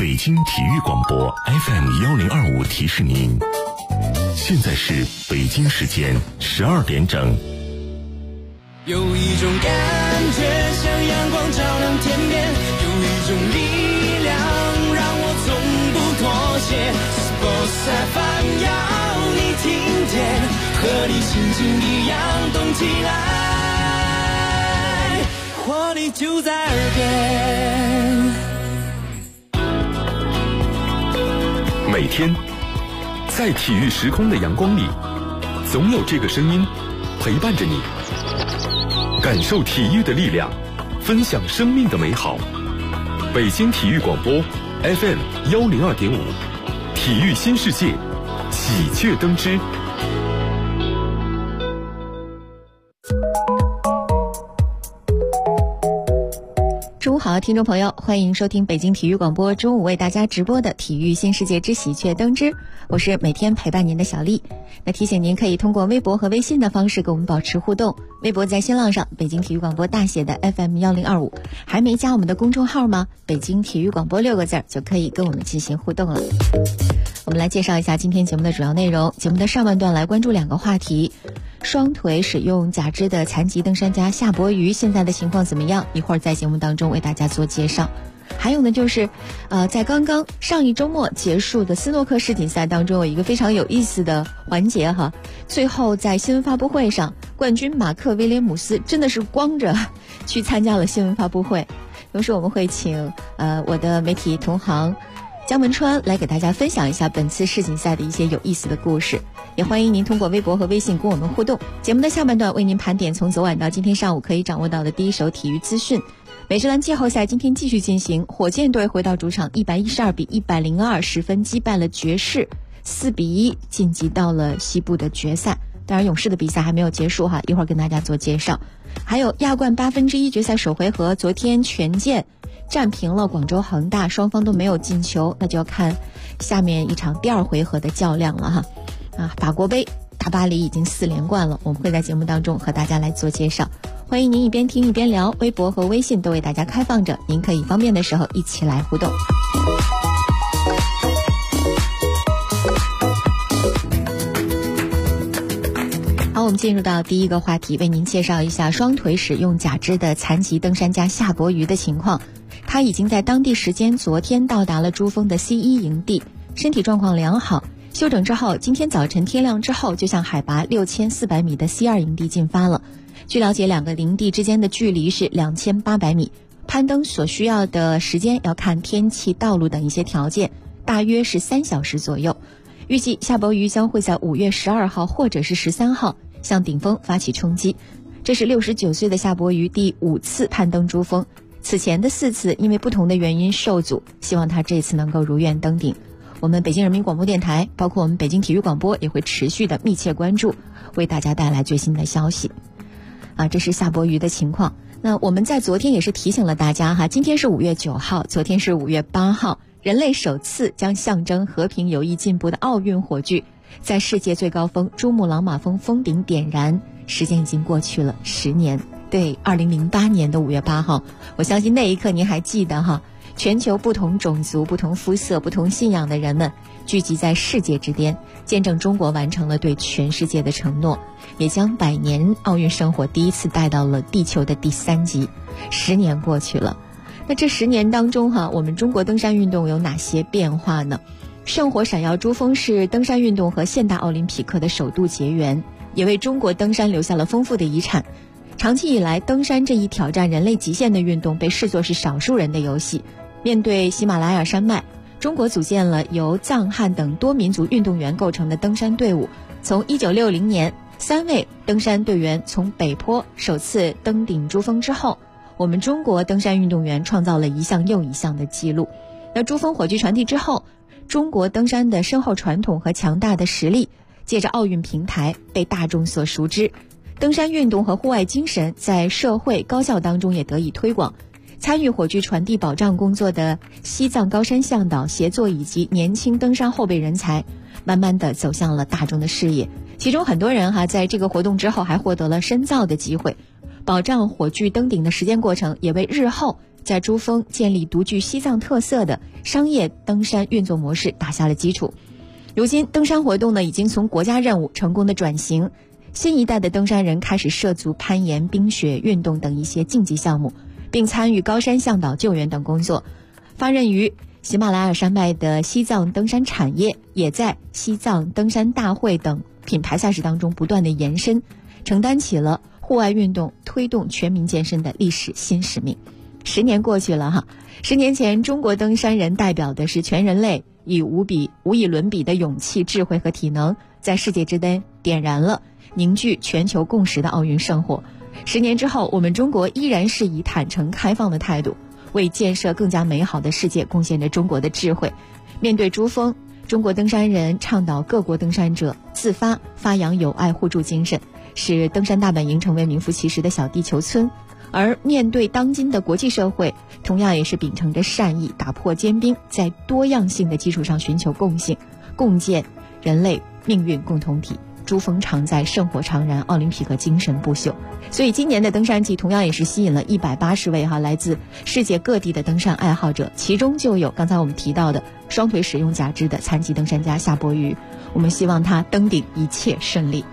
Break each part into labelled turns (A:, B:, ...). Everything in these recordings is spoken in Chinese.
A: 北京体育广播 FM1025提示您，现在是北京时间12点整。
B: 有一种感觉像阳光照亮天边，有一种力量让我从不妥协。Sports FM 要你听见，和你心情一样动起来，活力就在耳边。
C: 每天在体育时空的阳光里，总有这个声音陪伴着你，感受体育的力量，分享生命的美好。北京体育广播 FM102.5，体育新世界，喜鹊登枝。
D: 中午好，听众朋友，欢迎收听北京体育广播中午为大家直播的体育新世界之喜鹊登枝，我是每天陪伴您的小丽。那提醒您可以通过微博和微信的方式跟我们保持互动，微博在新浪上北京体育广播大写的 FM1025， 还没加我们的公众号吗？北京体育广播6个字就可以跟我们进行互动了。我们来介绍一下今天节目的主要内容。节目的上半段来关注2个话题：双腿使用假肢的残疾登山家夏伯渝现在的情况怎么样？一会儿在节目当中为大家做介绍。还有呢，就是在刚刚上一周末结束的斯诺克世锦赛当中，有一个非常有意思的环节哈。最后在新闻发布会上，冠军马克·威廉姆斯真的是光着去参加了新闻发布会。同时我们会请我的媒体同行姜文川来给大家分享一下本次世锦赛的一些有意思的故事，也欢迎您通过微博和微信跟我们互动。节目的下半段为您盘点从昨晚到今天上午可以掌握到的第一手体育资讯。美职篮季后赛今天继续进行，火箭队回到主场112比10210分击败了爵士，4比1晋级到了西部的决赛。当然勇士的比赛还没有结束哈，一会儿跟大家做介绍。还有亚冠1/8决赛首回合，昨天权健战平了广州恒大，双方都没有进球，那就要看下面一场第2回合的较量了哈。法国杯大巴黎已经4连冠了，我们会在节目当中和大家来做介绍。欢迎您一边听一边聊，微博和微信都为大家开放着，您可以方便的时候一起来互动。好，我们进入到第一个话题，为您介绍一下双腿使用假肢的残疾登山家夏伯渝的情况。他已经在当地时间昨天到达了珠峰的 C1 营地，身体状况良好。休整之后，今天早晨天亮之后就向海拔6400米的 C2 营地进发了。据了解，2个营地之间的距离是2800米，攀登所需要的时间要看天气、道路等一些条件，大约是3小时左右。预计夏伯渝将会在5月12号或者是13号向顶峰发起冲击。这是69岁的夏伯渝第5次攀登珠峰，此前的4次因为不同的原因受阻，希望他这次能够如愿登顶。我们北京人民广播电台包括我们北京体育广播也会持续的密切关注，为大家带来最新的消息。这是夏伯渝的情况。那我们在昨天也是提醒了大家哈，今天是5月9号，昨天是5月8号，人类首次将象征和平友谊进步的奥运火炬在世界最高峰珠穆朗玛峰峰顶点燃，时间已经过去了10年。对，2008年的5月8号，我相信那一刻您还记得哈，全球不同种族、不同肤色、不同信仰的人们聚集在世界之巅，见证中国完成了对全世界的承诺，也将100年奥运生活第一次带到了地球的第3极。10年过去了，那这10年当中哈，我们中国登山运动有哪些变化呢？圣火闪耀珠峰是登山运动和现代奥林匹克的首度结缘，也为中国登山留下了丰富的遗产。长期以来，登山这一挑战人类极限的运动被视作是少数人的游戏。面对喜马拉雅山脉，中国组建了由藏汉等多民族运动员构成的登山队伍。从1960年3位登山队员从北坡首次登顶珠峰之后，我们中国登山运动员创造了一项又一项的记录。那珠峰火炬传递之后，中国登山的深厚传统和强大的实力借着奥运平台被大众所熟知，登山运动和户外精神在社会高校当中也得以推广。参与火炬传递保障工作的西藏高山向导协作以及年轻登山后备人才慢慢地走向了大众的视野，其中很多人在这个活动之后还获得了深造的机会。保障火炬登顶的实践过程也为日后在珠峰建立独具西藏特色的商业登山运作模式打下了基础。如今登山活动呢已经从国家任务成功的转型，新一代的登山人开始涉足攀岩、冰雪运动等一些竞技项目，并参与高山向导救援等工作。发轫于喜马拉雅山脉的西藏登山产业也在西藏登山大会等品牌赛事当中不断的延伸，承担起了户外运动推动全民健身的历史新使命。10年过去了哈，10年前中国登山人代表的是全人类以无以伦比的勇气、智慧和体能，在世界之巅点燃了凝聚全球共识的奥运圣火。10年之后，我们中国依然是以坦诚开放的态度，为建设更加美好的世界贡献着中国的智慧。面对珠峰，中国登山人倡导各国登山者自发发扬友爱互助精神，使登山大本营成为名副其实的小地球村。而面对当今的国际社会，同样也是秉承着善意，打破坚冰，在多样性的基础上寻求共性，共建人类命运共同体。珠峰常在，圣火常燃，奥林匹克精神不朽。所以今年的登山季同样也是吸引了180位来自世界各地的登山爱好者，其中就有刚才我们提到的双腿使用假肢的残疾登山家夏伯渝。我们希望他登顶一切顺利。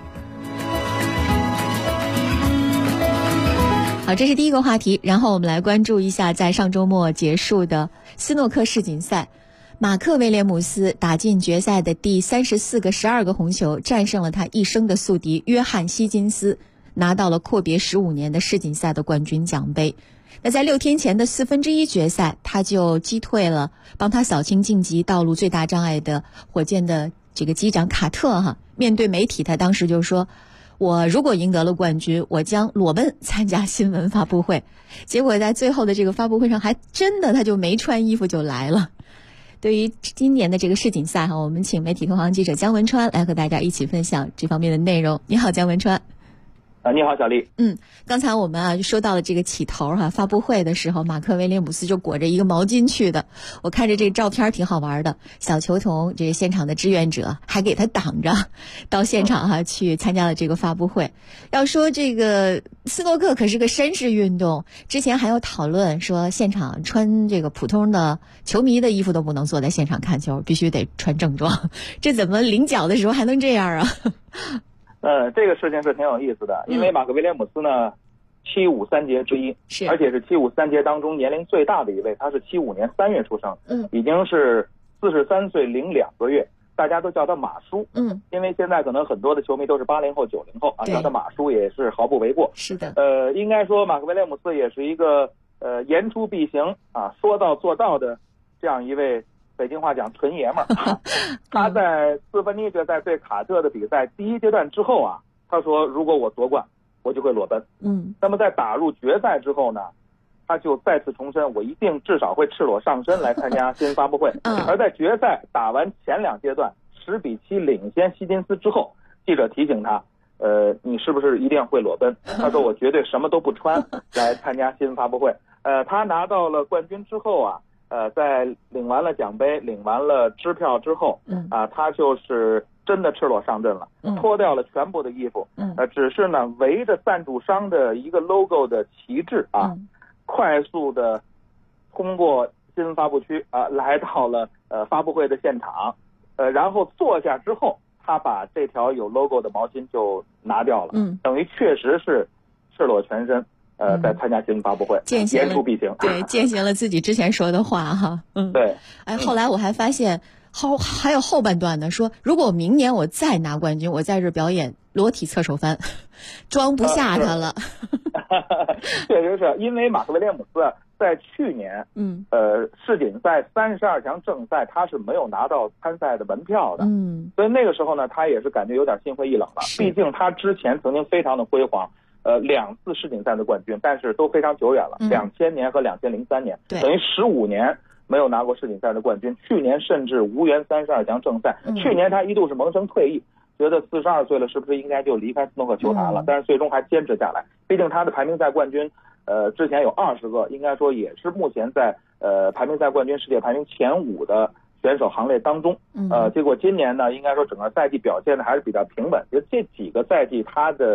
D: 好，这是第一个话题。然后我们来关注一下在上周末结束的斯诺克世锦赛，马克威廉姆斯打进决赛的第34个12个红球，战胜了他一生的宿敌约翰希金斯，拿到了阔别15年的世锦赛的冠军奖杯。那在6天前的1/4决赛，他就击退了帮他扫清晋级道路最大障碍的火箭的这个机长卡特面对媒体，他当时就说，我如果赢得了冠军，我将裸奔参加新闻发布会。结果在最后的这个发布会上，还真的他就没穿衣服就来了。对于今年的这个世锦赛我们请媒体同行记者姜文川来和大家一起分享这方面的内容。你好，姜文川。
E: 你好，小丽。
D: 刚才我们就说到了这个起头发布会的时候，马克威廉姆斯就裹着一个毛巾去的。我看着这个照片挺好玩的，小球童这个现场的志愿者还给他挡着，到现场去参加了这个发布会。要说这个斯诺克可是个绅士运动，之前还有讨论说现场穿这个普通的球迷的衣服都不能坐在现场看球，必须得穿正装。这怎么领奖的时候还能这样啊？
E: 这个事情是挺有意思的，因为马克威廉姆斯呢，753杰之一，而且是753杰当中年龄最大的一位，他是75年3月出生，已经是43岁零2个月，大家都叫他马叔，因为现在可能很多的球迷都是80后、90后叫他马叔也是毫不为过。
D: 是的，
E: 应该说马克威廉姆斯也是一个言出必行说到做到的这样一位。北京话讲纯爷们儿，他在1/4决赛对卡特的比赛第一阶段之后他说如果我夺冠，我就会裸奔。那么在打入决赛之后呢，他就再次重申，我一定至少会赤裸上身来参加新闻发布会。而在决赛打完前2阶段10-7领先希金斯之后，记者提醒他，你是不是一定会裸奔？他说我绝对什么都不穿来参加新闻发布会。他拿到了冠军之后在领完了奖杯、领完了支票之后，他就是真的赤裸上阵了，脱掉了全部的衣服，只是呢围着赞助商的一个 logo 的旗帜快速的通过新闻发布区来到了发布会的现场，然后坐下之后，他把这条有 logo 的毛巾就拿掉了，等于确实是赤裸全身。在参加新闻发布会，言出必行，
D: 对，践行了自己之前说的话
E: 对。
D: 后来我还发现还有后半段呢，说如果明年我再拿冠军，我在这表演裸体侧手翻，装不下他了。
E: 确实是因为马克威廉姆斯在去年世锦赛32强正赛他是没有拿到参赛的门票的，所以那个时候呢他也是感觉有点心灰意冷了，毕竟他之前曾经非常的辉煌，2次世锦赛的冠军，但是都非常久远了，2000年和2003年，等于15年没有拿过世锦赛的冠军。去年甚至无缘32强正赛，去年他一度是萌生退役，觉得42岁了是不是应该就离开斯诺克球坛了，但是最终还坚持下来。毕竟他的排名赛冠军之前有20个，应该说也是目前在排名赛冠军世界排名前5的选手行列当中。结果今年呢，应该说整个赛季表现的还是比较平稳，就这几个赛季他的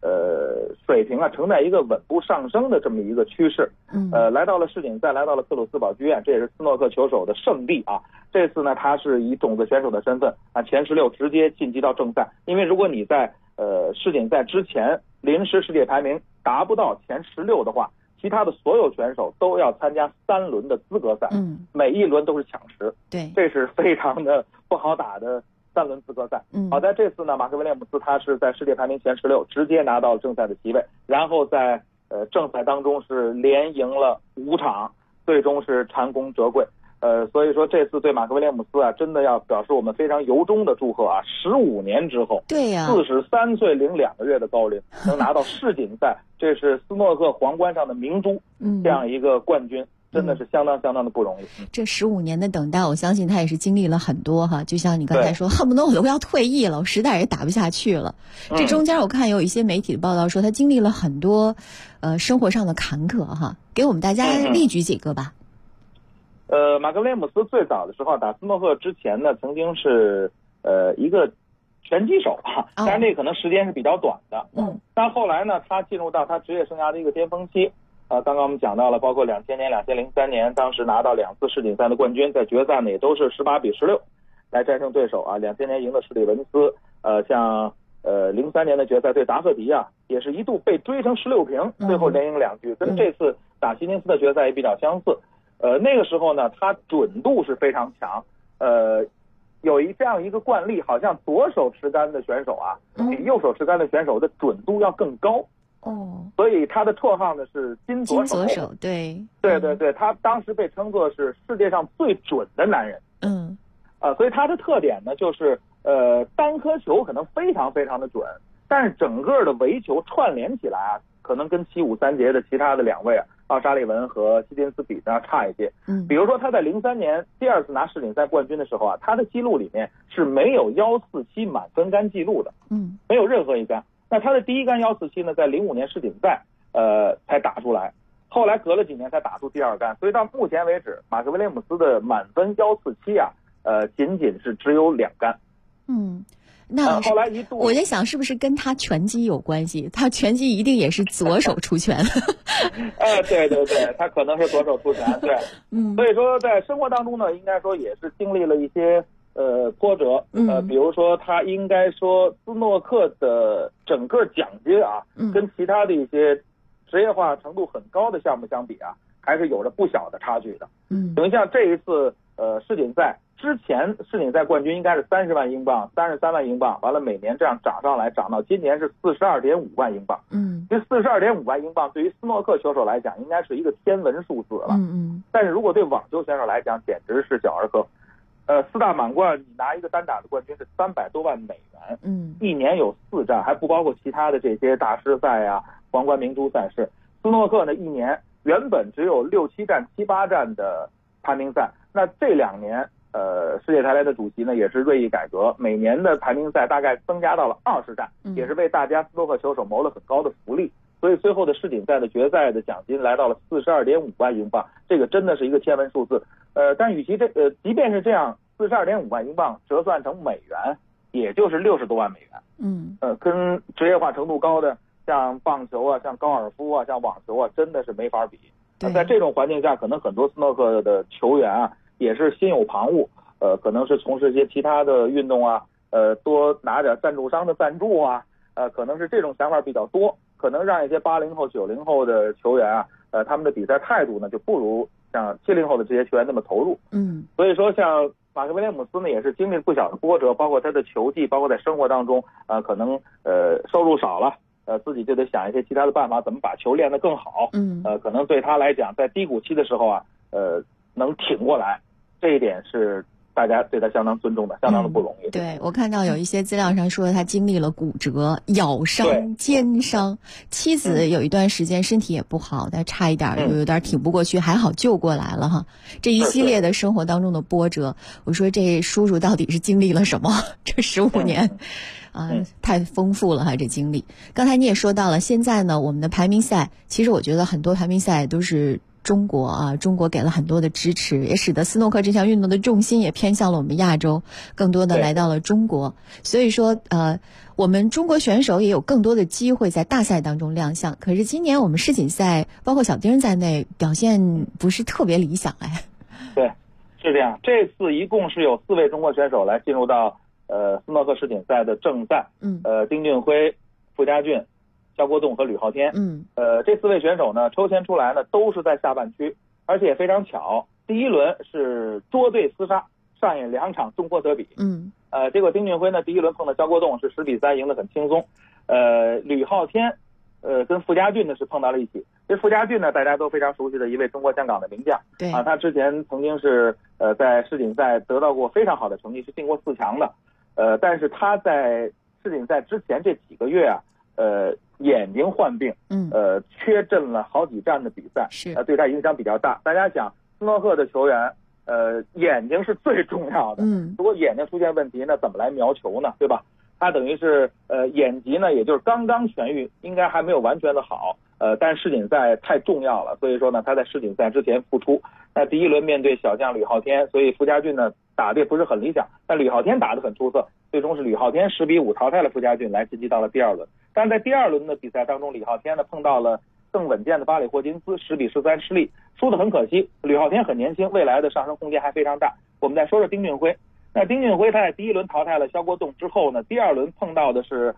E: 水平啊呈在一个稳步上升的这么一个趋势。来到了世锦赛，来到了克鲁斯堡剧院，这也是斯诺克球手的圣地啊。这次呢，他是以种子选手的身份啊，前16直接晋级到正赛。因为如果你在世锦赛之前临时世界排名达不到前16的话，其他的所有选手都要参加3轮的资格赛，每一轮都是抢10，
D: 对，
E: 这是非常的不好打的3轮资格赛。好在这次呢，马克威廉姆斯他是在世界排名前16直接拿到了正赛的席位，然后在正赛当中是连赢了5场，最终是蟾宫折桂。所以说这次对马克威廉姆斯啊，真的要表示我们非常由衷的祝贺啊！15年之后，
D: 对呀
E: ，43岁零2个月的高龄能拿到世锦赛，这是斯诺克皇冠上的明珠，这样一个冠军。真的是相当的不容易。
D: 这15年的等待，我相信他也是经历了很多哈。就像你刚才说，恨不得我都要退役了，我实在也打不下去了。这中间我看有一些媒体的报道说，他经历了很多生活上的坎坷哈，给我们大家列举几个吧。
E: 马克威廉姆斯最早的时候打斯诺克之前呢，曾经是一个拳击手啊，当然这可能时间是比较短的。但后来呢，他进入到他职业生涯的一个巅峰期。刚刚我们讲到了，包括2000年、2003年，当时拿到2次世锦赛的冠军，在决赛呢也都是18比16来战胜对手啊。2000年赢的史蒂文斯，像03年的决赛对达赫迪啊，也是一度被追成16平，最后连赢2局，跟这次打希金斯的决赛也比较相似。那个时候呢，他准度是非常强，有这样一个惯例，好像左手持杆的选手啊，比右手持杆的选手的准度要更高。所以他的绰号呢是金左手。对，他当时被称作是世界上最准的男人。所以他的特点呢就是单颗球可能非常的准，但是整个的围球串联起来啊，可能跟7、5、3节的其他的2位啊，奥沙利文和希金斯比呢差一些。比如说他在03年第2次拿世锦赛冠军的时候啊，他的记录里面是没有147满分杆记录的，没有任何一杆。那他的第一杆147呢，在05年世锦赛才打出来，后来隔了几年才打出第2杆，所以到目前为止，马克威廉姆斯的满分147啊，仅仅是只有2杆。
D: 那
E: 后来一度
D: 我在想，是不是跟他拳击有关系？他拳击一定也是左手出拳。
E: 对，他可能是左手出拳。对，所以说在生活当中呢，应该说也是经历了一些波折。比如说他应该说斯诺克的整个奖金啊，跟其他的一些职业化程度很高的项目相比啊，还是有着不小的差距的。等于像这一次世锦赛之前，世锦赛冠军应该是30万英镑、33万英镑，完了每年这样涨上来，涨到今年是42.5万英镑。这42.5万英镑对于斯诺克球手来讲，应该是一个天文数字了。但是如果对网球选手来讲，简直是小儿科。4大满贯，你拿一个单打的冠军是300多万美元，一年有4站，还不包括其他的这些大师赛啊、皇冠明珠赛事。斯诺克呢，一年原本只有6、7站、7、8站的排名赛，那这2年，世界台联的主席呢也是锐意改革，每年的排名赛大概增加到了20站，也是为大家斯诺克球手谋了很高的福利。所以最后的世锦赛的决赛的奖金来到了42.5万英镑，这个真的是一个天文数字。但与其即便是这样，42.5万英镑折算成美元，也就是60多万美元。跟职业化程度高的像棒球啊、像高尔夫啊、像网球啊，真的是没法比。在这种环境下，可能很多斯诺克的球员啊，也是心有旁骛，可能是从事一些其他的运动啊，多拿点赞助商的赞助啊，可能是这种想法比较多，可能让一些80后、90后的球员啊，他们的比赛态度呢，就不如像70后的这些球员那么投入。所以说像马克威廉姆斯呢，也是经历不小的波折，包括他的球技，包括在生活当中，可能收入少了，自己就得想一些其他的办法，怎么把球练得更好。可能对他来讲，在低谷期的时候啊，能挺过来，这一点是大家对他相当尊重的，相当的不容易。
D: 对，我看到有一些资料上说他经历了骨折、咬伤、肩伤，妻子有一段时间身体也不好，但差一点有点挺不过去，还好救过来了哈。这一系列的生活当中的波折，我说这叔叔到底是经历了什么？这15年。太丰富了哈，这经历。刚才你也说到了，现在呢，我们的排名赛，其实我觉得很多排名赛都是中国啊，中国给了很多的支持，也使得斯诺克这项运动的重心也偏向了我们亚洲，更多的来到了中国。所以说我们中国选手也有更多的机会在大赛当中亮相。可是今年我们世锦赛包括小丁在内表现不是特别理想哎。
E: 对，是这样。这次一共是有4位中国选手来进入到斯诺克世锦赛的正赛。丁俊晖、傅家俊、肖国栋和吕昊天。这4位选手呢，抽签出来呢都是在下半区，而且也非常巧，第一轮是捉对厮杀，上演2场中国德比。结果丁俊晖呢第一轮碰到肖国栋是10比3赢得很轻松。吕昊天跟傅家俊呢是碰到了一起。这傅家俊呢大家都非常熟悉的一位中国香港的名将。
D: 对
E: 他之前曾经是在世锦赛得到过非常好的成绩，是进过4强的。但是他在世锦赛之前这几个月啊，眼睛患病，缺阵了好几站的比赛，对他影响比较大。大家想，斯诺克的球员，眼睛是最重要的。如果眼睛出现问题，那怎么来瞄球呢？对吧？他等于是眼疾呢，也就是刚刚痊愈，应该还没有完全的好。但世锦赛太重要了，所以说呢，他在世锦赛之前复出。那第一轮面对小将吕昊天，所以傅家俊呢打的也不是很理想，但吕昊天打得很出色，最终是吕昊天10比5淘汰了傅家俊，来晋级到了第2轮。但是在第2轮的比赛当中，吕昊天呢碰到了更稳健的巴里霍金斯，10比13失利，输得很可惜。吕昊天很年轻，未来的上升空间还非常大。我们再说说丁俊晖。那丁俊晖他在第一轮淘汰了肖国栋之后呢，第2轮碰到的是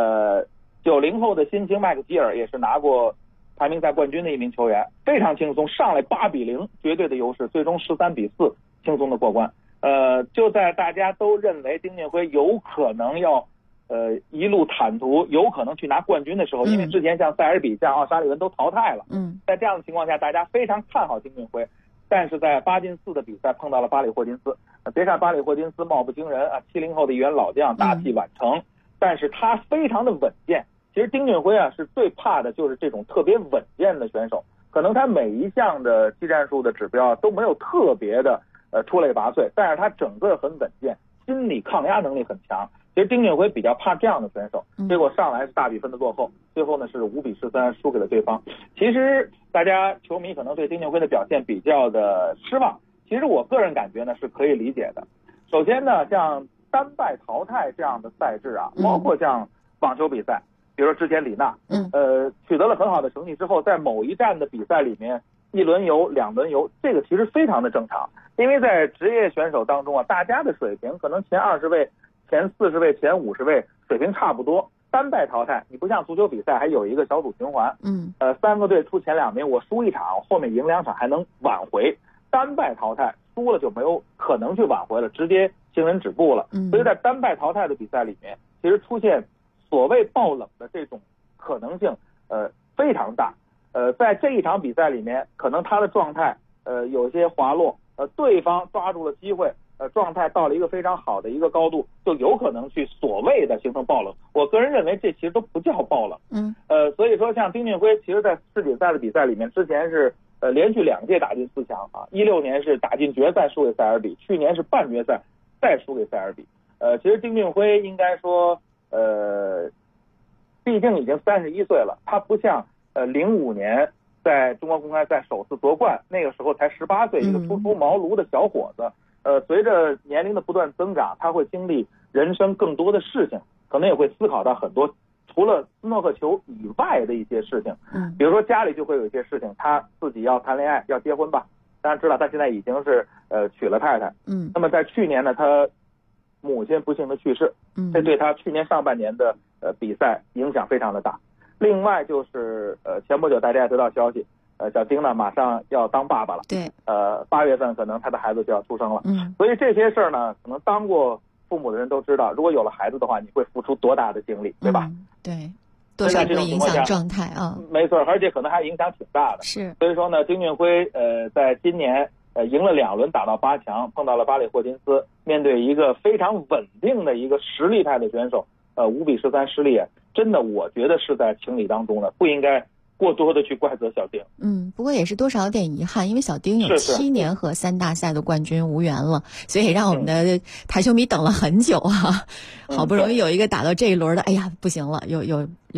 E: 90后的新星麦克吉尔，也是拿过排名赛冠军的一名球员，非常轻松，上来8比0，绝对的优势，最终13比4轻松的过关。就在大家都认为丁俊晖有可能要一路坦途，有可能去拿冠军的时候，因为之前像塞尔比、像奥沙利文都淘汰了，在这样的情况下，大家非常看好丁俊晖。但是在8进4的比赛碰到了巴里霍金斯。别看巴里霍金斯貌不惊人啊，70后的一员老将，大器晚成，但是他非常的稳健。其实丁俊晖啊是最怕的就是这种特别稳健的选手，可能他每一项的技战术的指标都没有特别的出类拔萃，但是他整个很稳健，心理抗压能力很强。其实丁俊晖比较怕这样的选手，结果上来是大比分的落后，最后呢是5比13输给了对方。其实大家球迷可能对丁俊晖的表现比较的失望，其实我个人感觉呢是可以理解的。首先呢，像单败淘汰这样的赛制啊，包括像网球比赛，比如说之前李娜，取得了很好的成绩之后，在某一站的比赛里面1轮游、2轮游，这个其实非常的正常。因为在职业选手当中啊，大家的水平可能前20位、前40位、前50位水平差不多。单败淘汰，你不像足球比赛还有一个小组循环，3个队出前2名，我输1场，后面赢2场还能挽回。单败淘汰输了就没有可能去挽回了，直接行人止步了。所以在单败淘汰的比赛里面，其实出现所谓爆冷的这种可能性非常大。在这一场比赛里面，可能他的状态有些滑落，对方抓住了机会，状态到了一个非常好的一个高度，就有可能去所谓的形成爆冷。我个人认为这其实都不叫爆冷。所以说像丁俊晖，其实在世锦赛的比赛里面，之前是连续2届打进4强啊，16年是打进决赛输给塞尔比，去年是半决赛再输给塞尔比。其实丁俊晖应该说毕竟已经31岁了，他不像05年在中国公开赛首次夺冠，那个时候才18岁，一个初出茅庐的小伙子。随着年龄的不断增长，他会经历人生更多的事情，可能也会思考到很多除了斯诺克球以外的一些事情。比如说家里就会有一些事情，他自己要谈恋爱，要结婚吧。大家知道他现在已经是娶了太太。那么在去年呢，他母亲不幸的去世，这对他去年上半年的比赛影响非常的大。另外就是前不久大家也得到消息，小丁呢马上要当爸爸了。对，8月份可能他的孩子就要出生了。所以这些事儿呢，可能当过父母的人都知道，如果有了孩子的话，你会付出多大的精力，对吧？
D: 对，多少会影响状态啊。
E: 没错，而且可能还影响挺大的。是，所以说呢，丁俊晖在今年赢了2轮打到8强，碰到了巴里霍金斯，面对一个非常稳定的一个实力派的选手，5比13失利，真的我觉得是在情理当中的，不应该过多的去怪责小丁。
D: 不过也是多少有点遗憾，因为小丁有7年和3大赛的冠军无缘了，所以让我们的台球迷等了很久啊。好不容易有一个打到这一轮的，哎呀不行了，有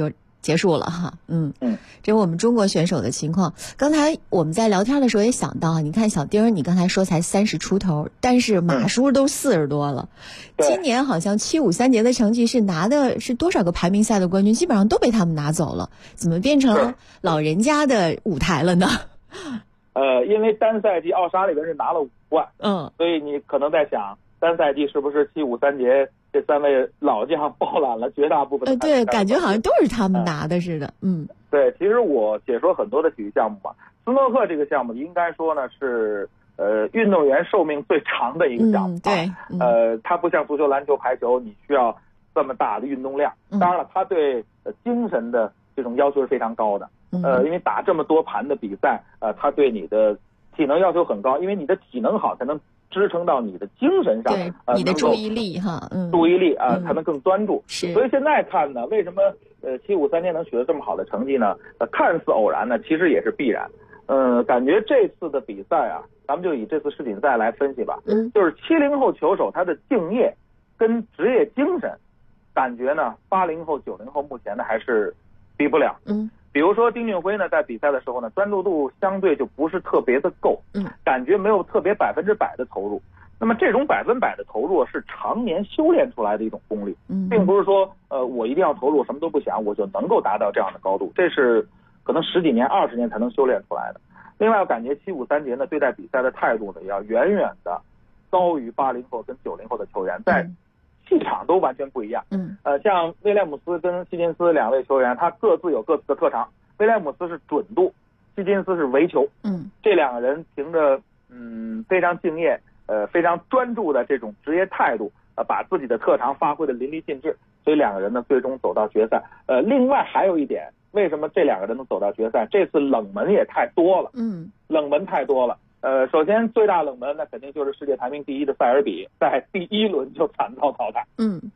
D: 结束了哈。这是我们中国选手的情况。刚才我们在聊天的时候也想到，你看小丁，你刚才说才30出头，但是马叔都40多了。今年好像753节的成绩是拿的是多少个排名赛的冠军，基本上都被他们拿走了，怎么变成老人家的舞台了呢？
E: 因为单赛季奥沙利文是拿了5冠，所以你可能在想，单赛季是不是753节这3位老将包揽了绝大部分的
D: 对，感觉好像都是他们拿的似的。
E: 对，其实我解说很多的体育项目嘛，斯诺克这个项目应该说呢是运动员寿命最长的一个项目。
D: 对，
E: 它不像足球、篮球、排球，你需要这么大的运动量。当然了，它对精神的这种要求是非常高的。因为打这么多盘的比赛，它对你的体能要求很高，因为你的体能好才能支撑到你的精神上，
D: 你的注意力哈，
E: 注意力才能更专注。
D: 是，
E: 所以现在看呢，为什么753年能取得这么好的成绩呢？看似偶然呢，其实也是必然。感觉这次的比赛啊，咱们就以这次世锦赛来分析吧。就是70后球手他的敬业跟职业精神，感觉呢80后、90后目前呢还是比不了。比如说丁俊晖呢，在比赛的时候呢，专注度相对就不是特别的够，感觉没有特别100%的投入。那么这种100%的投入是常年修炼出来的一种功力，并不是说我一定要投入，什么都不想，我就能够达到这样的高度，这是可能10几年、20年才能修炼出来的。另外，我感觉753节呢对待比赛的态度呢，也要远远的高于80后跟90后的球员，在气场都完全不一样。像威廉姆斯跟希金斯2位球员，他各自有各自的特长。威廉姆斯是准度，希金斯是围球。这2个人凭着非常敬业、非常专注的这种职业态度，把自己的特长发挥的淋漓尽致，所以2个人呢最终走到决赛。另外还有一点，为什么这2个人能走到决赛？这次冷门也太多了。冷门太多了。首先最大冷门那肯定就是世界排名第1的塞尔比，在第1轮就惨遭淘汰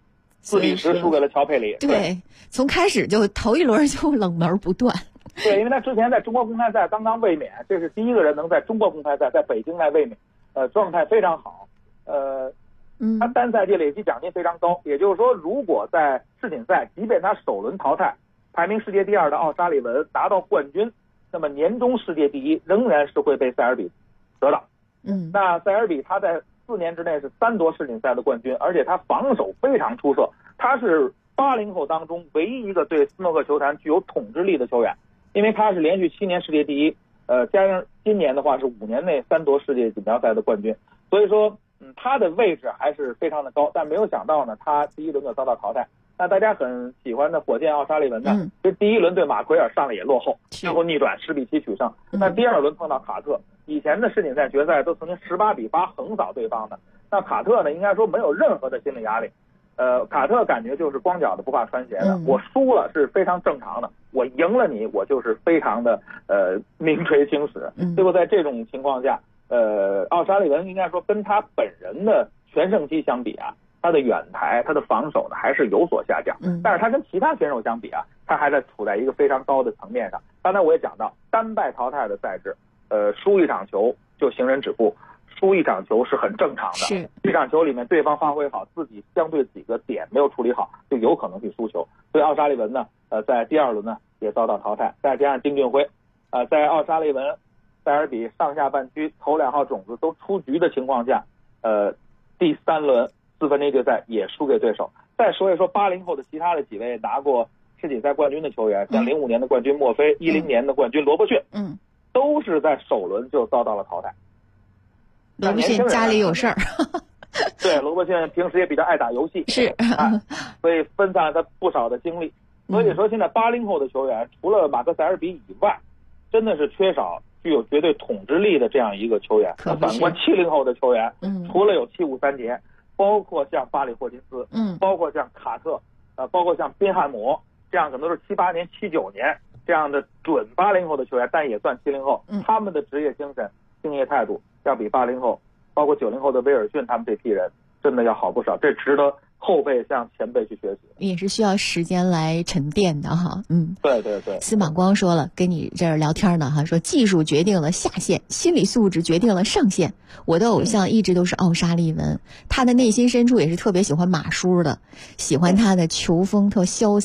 E: ，4-10输给了乔佩里。
D: 对，从开始就头1轮就冷门不断。
E: 对，因为他之前在中国公开赛刚刚卫冕，这是第1个人能在中国公开赛在北京来卫冕，状态非常好。他单赛季累计奖金非常高，也就是说，如果在世锦赛，即便他首轮淘汰排名世界第2的奥沙利文拿到冠军，那么年终世界第1仍然是会被塞尔比得到。那塞尔比他在4年之内是3夺世锦赛的冠军，而且他防守非常出色，他是80后当中唯一一个对斯诺克球坛具有统治力的球员，因为他是连续7年世界第1，加上今年的话是5年内3夺世界锦标赛的冠军，所以说他的位置还是非常的高，但没有想到呢，他第1轮就遭到淘汰。那大家很喜欢的火箭奥沙利文呢，这第1轮对马奎尔上来也落后，最后逆转10-7取胜。那第2轮碰到卡特，以前的世锦赛决赛都曾经18-8横扫对方的，那卡特呢应该说没有任何的心理压力。卡特感觉就是光脚的不怕穿鞋的，我输了是非常正常的，我赢了你，我就是非常的名垂青史。结果在这种情况下，奥沙利文应该说跟他本人的全盛期相比啊，他的远台、他的防守呢还是有所下降。但是他跟其他选手相比啊，他还在处在一个非常高的层面上。刚才我也讲到，单败淘汰的赛制，输1场球就行人止步。输1场球是很正常的，这场球里面对方发挥好，自己相对几个点没有处理好，就有可能去输球。所以奥沙利文呢，在第2轮呢也遭到淘汰。再加上丁俊晖，在奥沙利文、塞尔比上下半区头2号种子都出局的情况下，第3轮4分之一决赛也输给对手。再说一说80后的其他的几位拿过世锦赛冠军的球员，像05年的冠军墨菲、10年的冠军罗伯逊，都是在首轮就遭到了淘汰。
D: 罗伯逊家里有事儿，
E: 对，罗伯逊平时也比较爱打游戏，
D: 是，
E: 所以分散了他不少的精力。所以说，现在80后的球员，除了马克塞尔比以外，真的是缺少具有绝对统治力的这样一个球员。反观70后的球员，除了有753节，包括像巴里霍金斯，包括像卡特，包括像宾汉姆这样可能都是78年、79年这样的准80后的球员，但也算70后，他们的职业精神、敬业态度要比80后，包括90后的威尔逊他们这批人真的要好不少，这值得后辈向前辈去学习，
D: 也是需要时间来沉淀的哈。
E: 对对对。
D: 司马光说了，跟你这儿聊天呢哈，说技术决定了下限，心理素质决定了上限。我的偶像一直都是奥沙利文，他的内心深处也是特别喜欢马叔的，喜欢他的球风特潇洒，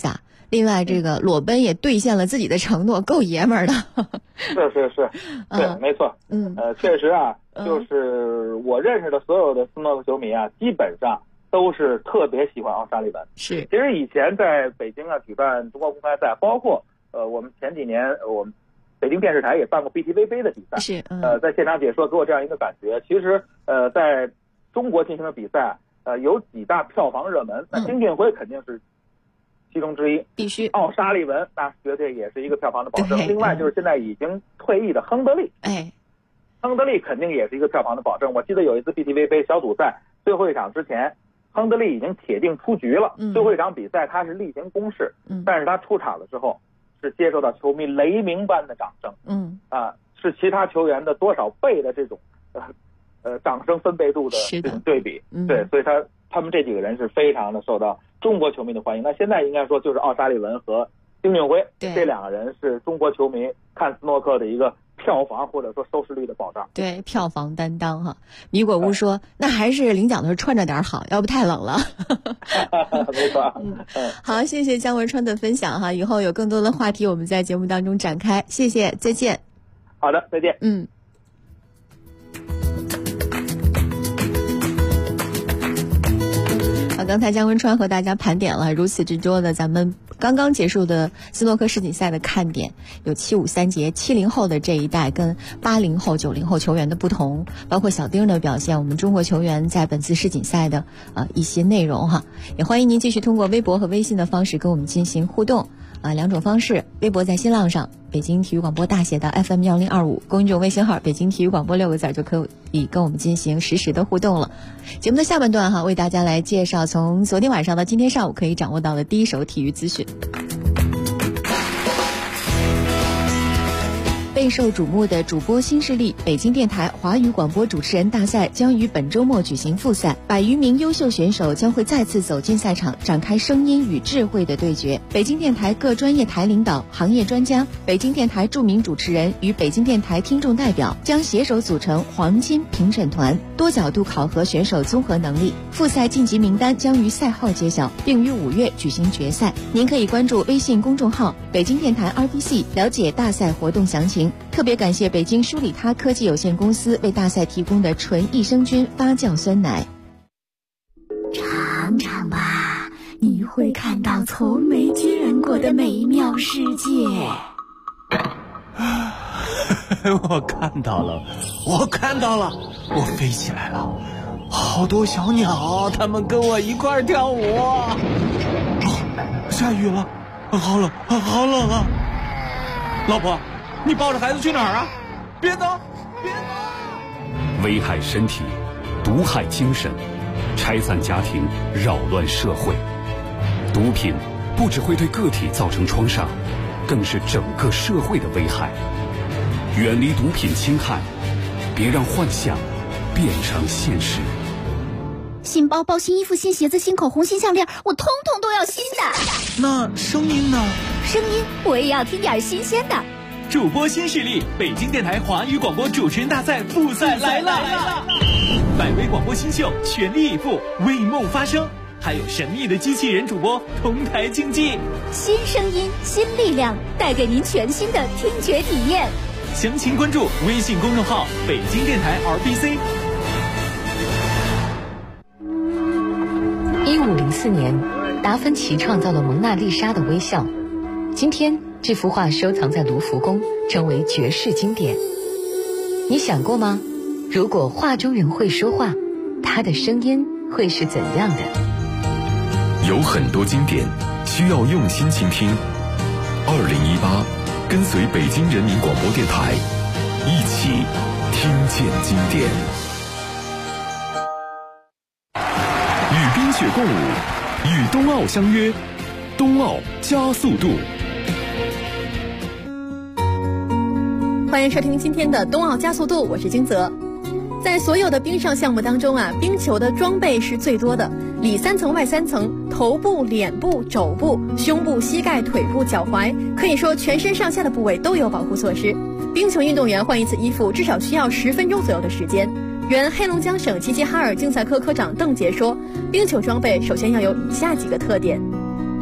D: 另外，这个裸奔也兑现了自己的承诺，够爷们儿的。
E: 是，对，没错。确实啊，就是我认识的所有的斯诺克球迷啊，基本上都是特别喜欢奥沙利文。
D: 是，
E: 其实以前在北京啊举办中国公开赛，包括我们前几年我们北京电视台也办过 BTV 杯的比赛。
D: 是，
E: 在现场解说给我这样一个感觉。其实在中国进行的比赛，有几大票房热门，那丁俊晖肯定是其中之一，
D: 必须。
E: 奥沙利文那绝对也是一个票房的保证。另外就是现在已经退役的亨德利，亨德利肯定也是一个票房的保证。我记得有一次 BTV 杯小组赛最后一场之前，亨德利已经铁定出局了。最后一场比赛他是例行公事，但是他出场的时候是接受到球迷雷鸣般的掌声。是其他球员的多少倍的这种掌声分贝度的这种对比。对，所以他们这几个人是非常的受到中国球迷的欢迎。那现在应该说就是奥沙利文和丁俊晖这两个人是中国球迷看斯诺克的一个票房或者说收视率的保障。
D: 对，票房担当哈。米果屋说，那还是领奖的时候穿着点好，要不太冷了。
E: 没错。
D: 好，谢谢姜文川的分享哈，以后有更多的话题我们在节目当中展开。谢谢，再见。
E: 好的，再见。
D: 刚才姜文川和大家盘点了如此之多的咱们刚刚结束的斯诺克世锦赛的看点，有753节70后的这一代跟80后90后球员的不同，包括小丁的表现，我们中国球员在本次世锦赛的一些内容哈。也欢迎您继续通过微博和微信的方式跟我们进行互动。两种方式，微博在新浪上北京体育广播大写的 FM1025， 公众微信号北京体育广播6个字就可以跟我们进行实时的互动了。节目的下半段哈，为大家来介绍从昨天晚上到今天上午可以掌握到的第一手体育资讯。备受瞩目的主播新势力北京电台华语广播主持人大赛将于本周末举行复赛，100余名优秀选手将会再次走进赛场，展开声音与智慧的对决。北京电台各专业台领导、行业专家、北京电台著名主持人与北京电台听众代表将携手组成黄金评审团，多角度考核选手综合能力。复赛晋级名单将于赛后揭晓，并于5月举行决赛。您可以关注微信公众号北京电台 RBC 了解大赛活动详情。特别感谢北京舒里他科技有限公司为大赛提供的纯益生菌发酵酸奶。
F: 尝尝吧，你会看到从没见过的美妙世界。
B: 我看到了，我飞起来了，好多小鸟，它们跟我一块儿跳舞。下雨了，好冷啊！老婆，你抱着孩子去哪儿啊？别走！
C: 危害身体，毒害精神，拆散家庭，扰乱社会。毒品不只会对个体造成创伤，更是整个社会的危害。远离毒品侵害，别让幻想变成现实。
F: 新包包、新衣服、新鞋子、新口红、新项链，我通通都要新的。
B: 那声音呢？
F: 声音我也要听点新鲜的。
G: 主播新势力，北京电台华语广播主持人大赛复赛来了！100位广播新秀全力以赴，为梦发声，还有神秘的机器人主播同台竞技。
F: 新声音，新力量，带给您全新的听觉体验。
G: 详情关注微信公众号北京电台 RBC。
H: 1504年，达芬奇创造了蒙娜丽莎的微笑。今天，这幅画收藏在卢浮宫，成为绝世经典。你想过吗？如果画中人会说话，他的声音会是怎样的？
C: 有很多经典需要用心倾听。2018，跟随北京人民广播电台，一起听见经典。与冰雪共舞，与冬奥相约，冬奥加速度。
I: 欢迎收听今天的冬奥加速度，我是金泽。在所有的冰上项目当中啊，冰球的装备是最多的，里3层外3层，头部、脸部、肘部、胸部、膝盖、腿部、脚踝，可以说全身上下的部位都有保护措施。冰球运动员换一次衣服至少需要10分钟左右的时间。原黑龙江省齐齐哈尔竞赛科科长邓杰说，冰球装备首先要有以下几个特点。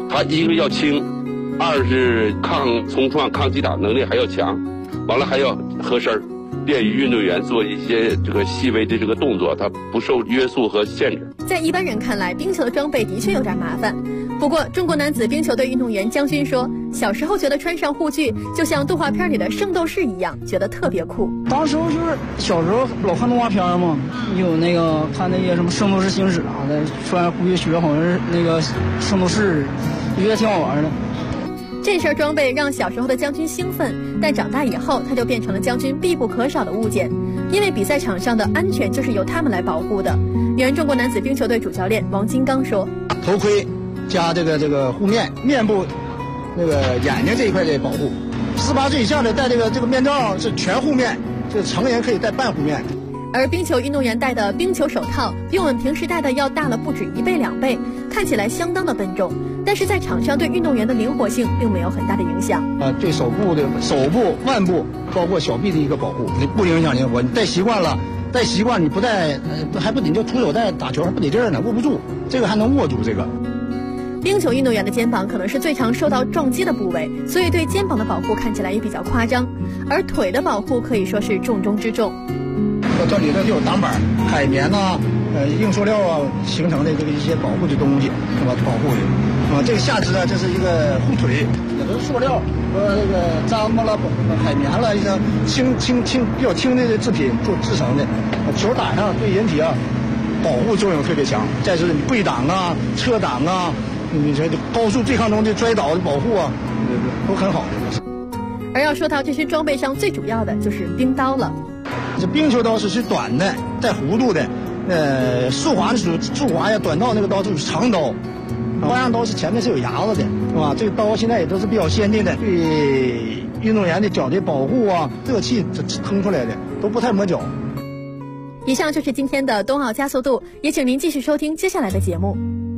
J: 它一个要轻，二是抗冲撞、抗击打能力还要强，完了还要合身，便于运动员做一些这个细微的这个动作，它不受约束和限制。
I: 在一般人看来，冰球的装备的确有点麻烦。不过，中国男子冰球队运动员姜勋说，小时候觉得穿上护具就像动画片里的圣斗士一样，觉得特别酷。
K: 当时就是小时候老看动画片嘛，有那个看那些什么圣斗士星矢啊的，穿护具学好像是那个圣斗士，觉得挺好玩的。
I: 这身装备让小时候的姜勋兴奋，但长大以后他就变成了姜勋必不可少的物件，因为比赛场上的安全就是由他们来保护的。原中国男子冰球队主教练王金刚说：“
K: 头盔加这个护面，面部那个眼睛这一块的保护。18岁以下的戴这个面罩是全护面，这成人可以戴半护面。”
I: 而冰球运动员戴的冰球手套比我们平时戴的要大了不止1倍2倍，看起来相当的笨重，但是在场上对运动员的灵活性并没有很大的影响。
K: 对手部、腕部，包括小臂的一个保护，你不影响灵活。你戴习惯了，你不戴，还不得就徒手戴打球还不得劲儿呢，握不住，这个还能握住这个。
I: 冰球运动员的肩膀可能是最常受到撞击的部位，所以对肩膀的保护看起来也比较夸张，而腿的保护可以说是重中之重。
K: 这里头就有挡板、海绵呐、硬塑料啊形成的这个一些保护的东西，是吧？保护的这个下肢呢，这是一个护腿，也都是塑料和这个樟木了、海绵了一些比较轻的制品做制成的。球打上对人体啊保护作用特别强。再是你跪挡啊、侧挡啊，你这高速对抗中的摔倒的保护啊，都很好。
I: 而要说到这身装备上最主要的就是冰刀了。
K: 这冰球刀是短的，带弧度的，速滑的时候速滑呀，短道那个刀就是长刀，花样刀是前面是有牙子的，是吧？这个刀现在也都是比较先进的，对运动员的脚的保护啊，热气腾出来的都不太磨脚。
I: 以上就是今天的冬奥加速度，也请您继续收听接下来的节目。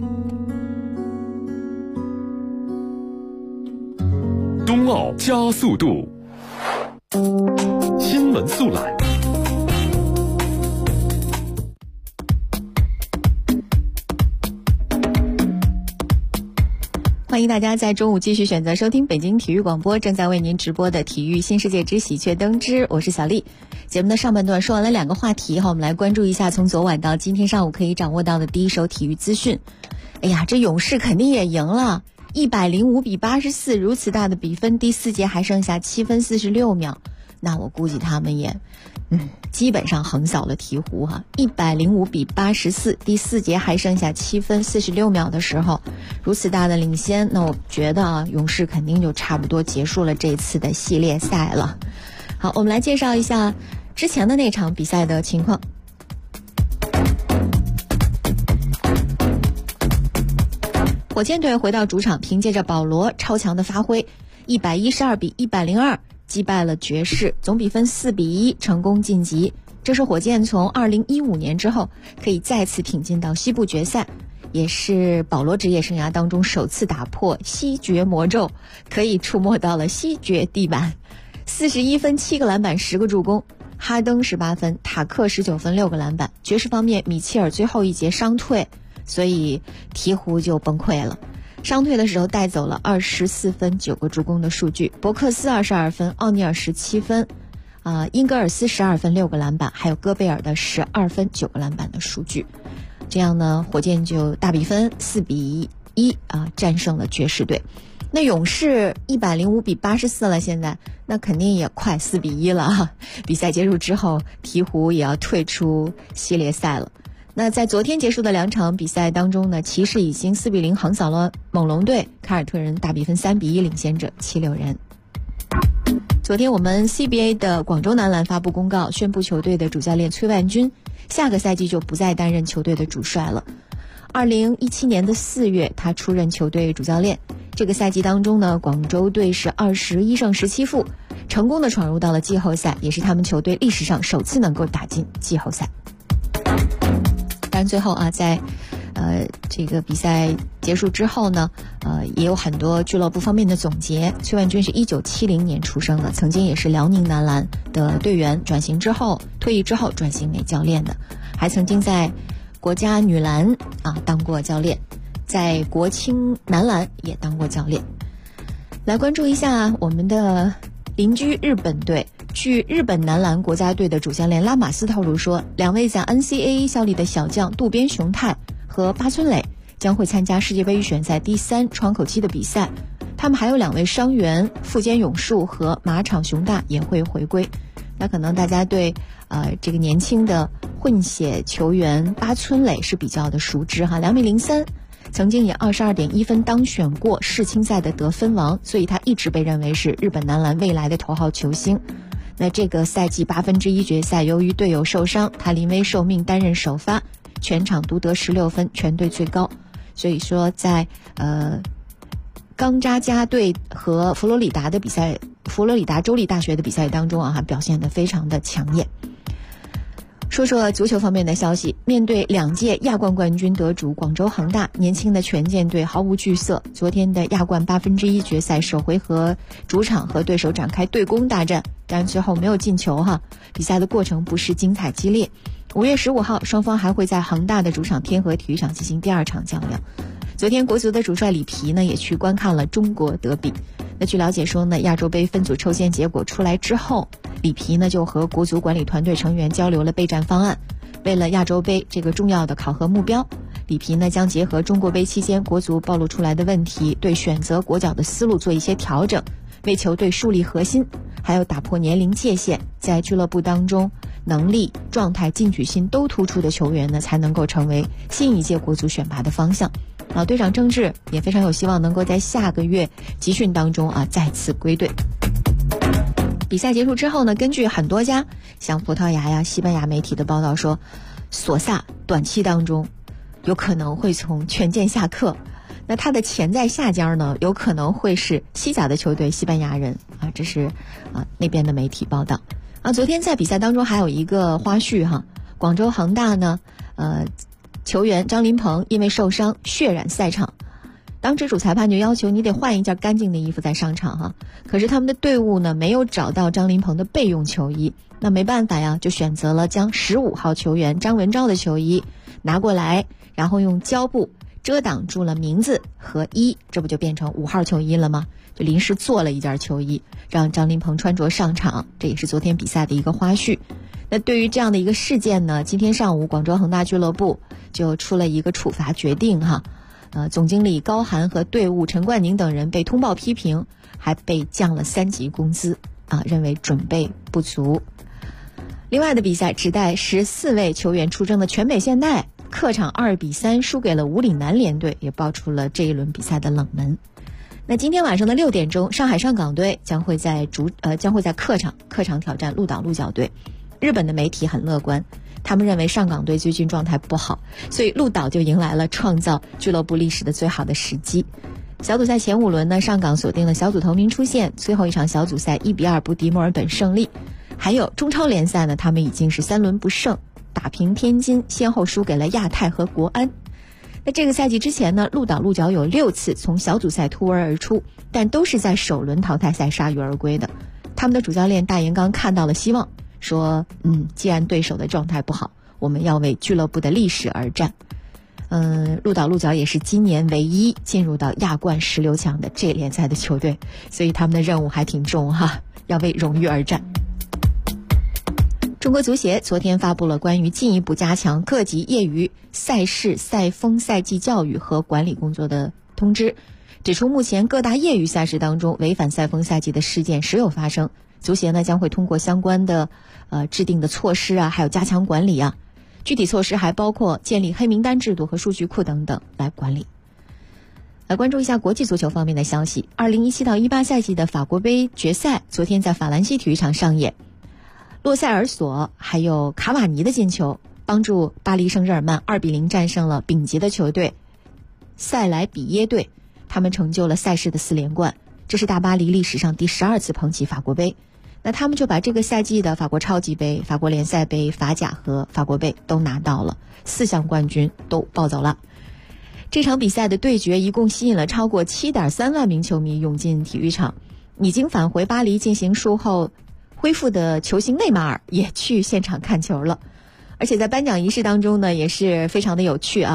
C: 冬奥加速度，新闻速览。
D: 欢迎大家在中午继续选择收听北京体育广播正在为您直播的体育新世界之喜鹊登之，我是小丽。节目的上半段说完了2个话题，我们来关注一下从昨晚到今天上午可以掌握到的第一手体育资讯。哎呀，这勇士肯定也赢了，105-84，如此大的比分，第4节还剩下7分46秒，那我估计他们也基本上横扫了鹈鹕哈。105-84，第4节还剩下7分46秒的时候，如此大的领先，那我觉得啊，勇士肯定就差不多结束了这次的系列赛了。好，我们来介绍一下之前的那场比赛的情况。火箭队回到主场，凭借着保罗超强的发挥，112-102击败了爵士，总比分4-1成功晋级。这是火箭从2015年之后可以再次挺进到西部决赛，也是保罗职业生涯当中首次打破西决魔咒，可以触摸到了西决地板。41分7个篮板10个助攻，哈登18分，塔克19分6个篮板。爵士方面，米切尔最后一节伤退，所以鹈鹕就崩溃了。伤退的时候带走了24分9个助攻的数据，伯克斯22分，奥尼尔17分，英格尔斯12分6个篮板，还有戈贝尔的12分9个篮板的数据。这样呢，火箭就大比分4-1战胜了爵士队。那勇士105-84了，现在那肯定也快4-1了啊！比赛结束之后，鹈鹕也要退出系列赛了。那在昨天结束的2场比赛当中呢，骑士已经4-0横扫了猛龙队，凯尔特人大比分3-1领先着76人。昨天我们 CBA 的广州男篮发布公告，宣布球队的主教练崔万军下个赛季就不再担任球队的主帅了。2017年的4月，他出任球队主教练。这个赛季当中呢，广州队是21胜17负，成功的闯入到了季后赛，也是他们球队历史上首次能够打进季后赛。当然最后在这个比赛结束之后呢，也有很多俱乐部方面的总结。崔万军是1970年出生的，曾经也是辽宁男篮的队员，退役之后转型为教练的，还曾经在国家女篮当过教练。 在国青男篮也当过教练。来关注一下我们的邻居日本队。据日本男篮国家队的主教练拉马斯透露说，2位在 NCAA 效力的小将渡边雄太和八村垒将会参加世界杯预选赛第3窗口期的比赛。他们还有2位伤员富坚勇树和马场雄大也会回归。那可能大家对这个年轻的混血球员八村垒是比较的熟知哈，2.03米，曾经以22.1分当选过世青赛的得分王，所以他一直被认为是日本男篮未来的头号球星。那这个赛季1/8决赛，由于队友受伤，他临危受命担任首发，全场独得16分，全队最高。所以说在冈扎加队和佛罗里达州立大学的比赛当中表现得非常的抢眼。说说足球方面的消息，面对2届亚冠冠军得主广州恒大，年轻的权健队毫无惧色。昨天的亚冠1/8决赛首回合，主场和对手展开对攻大战，但最后没有进球比赛的过程不是精彩激烈。5月15号，双方还会在恒大的主场天河体育场进行第2场较量。昨天国足的主帅里皮呢也去观看了中国德比。那据了解说呢，亚洲杯分组抽签结果出来之后，里皮呢就和国足管理团队成员交流了备战方案。为了亚洲杯这个重要的考核目标，里皮呢将结合中国杯期间国足暴露出来的问题，对选择国脚的思路做一些调整，为球队树立核心，还有打破年龄界限，在俱乐部当中能力、状态、进取心都突出的球员呢，才能够成为新一届国足选拔的方向。老队长郑智也非常有希望能够在下个月集训当中再次归队。比赛结束之后呢，根据很多家像葡萄牙呀、西班牙媒体的报道说，索萨短期当中有可能会从权健下课。那他的潜在下家呢，有可能会是西甲的球队西班牙人这是那边的媒体报道。昨天在比赛当中还有一个花絮广州恒大呢球员张琳芃因为受伤血染赛场，当时主裁判就要求你得换一件干净的衣服再上场可是他们的队伍呢没有找到张琳芃的备用球衣，那没办法呀，就选择了将15号球员张文钊的球衣拿过来，然后用胶布遮挡住了名字和衣，这不就变成5号球衣了吗？就临时做了一件球衣让张琳芃穿着上场，这也是昨天比赛的一个花絮。那对于这样的一个事件呢，今天上午广州恒大俱乐部就出了一个处罚决定总经理高寒和队务陈冠宁等人被通报批评，还被降了3级工资认为准备不足。另外的比赛，只带14位球员出征的全北现代客场2-3输给了五里南联队，也爆出了这一轮比赛的冷门。那今天晚上的6点钟，上海上港队将会在客场挑战鹿岛鹿角队。日本的媒体很乐观，他们认为上港队最近状态不好，所以鹿岛就迎来了创造俱乐部历史的最好的时机。小组赛前5轮呢，上港锁定了小组头名出线，最后一场小组赛1-2不敌墨尔本胜利。还有中超联赛呢，他们已经是3轮不胜，打平天津，先后输给了亚泰和国安。那这个赛季之前呢，鹿岛鹿角有6次从小组赛突围而出，但都是在首轮淘汰赛铩羽而归的。他们的主教练大岩刚看到了希望，说既然对手的状态不好，我们要为俱乐部的历史而战。鹿岛鹿角也是今年唯一进入到亚冠16强的这联赛的球队，所以他们的任务还挺重要为荣誉而战。中国足协昨天发布了关于进一步加强各级业余赛事赛风赛季教育和管理工作的通知，指出目前各大业余赛事当中违反赛风赛季的事件时有发生，足协呢将会通过相关的制定的措施还有加强管理具体措施还包括建立黑名单制度和数据库等等来管理。来关注一下国际足球方面的消息，2017-18赛季的法国杯决赛昨天在法兰西体育场上演，洛塞尔索还有卡瓦尼的进球帮助巴黎圣日耳曼2-0战胜了丙级的球队塞莱比耶队，他们成就了赛事的4连冠，这是大巴黎历史上第12次捧起法国杯。那他们就把这个赛季的法国超级杯、法国联赛杯、法甲和法国杯都拿到了，4项冠军都抱走了。这场比赛的对决一共吸引了超过7.3万名球迷涌进体育场，已经返回巴黎进行术后恢复的球星内马尔也去现场看球了。而且在颁奖仪式当中呢，也是非常的有趣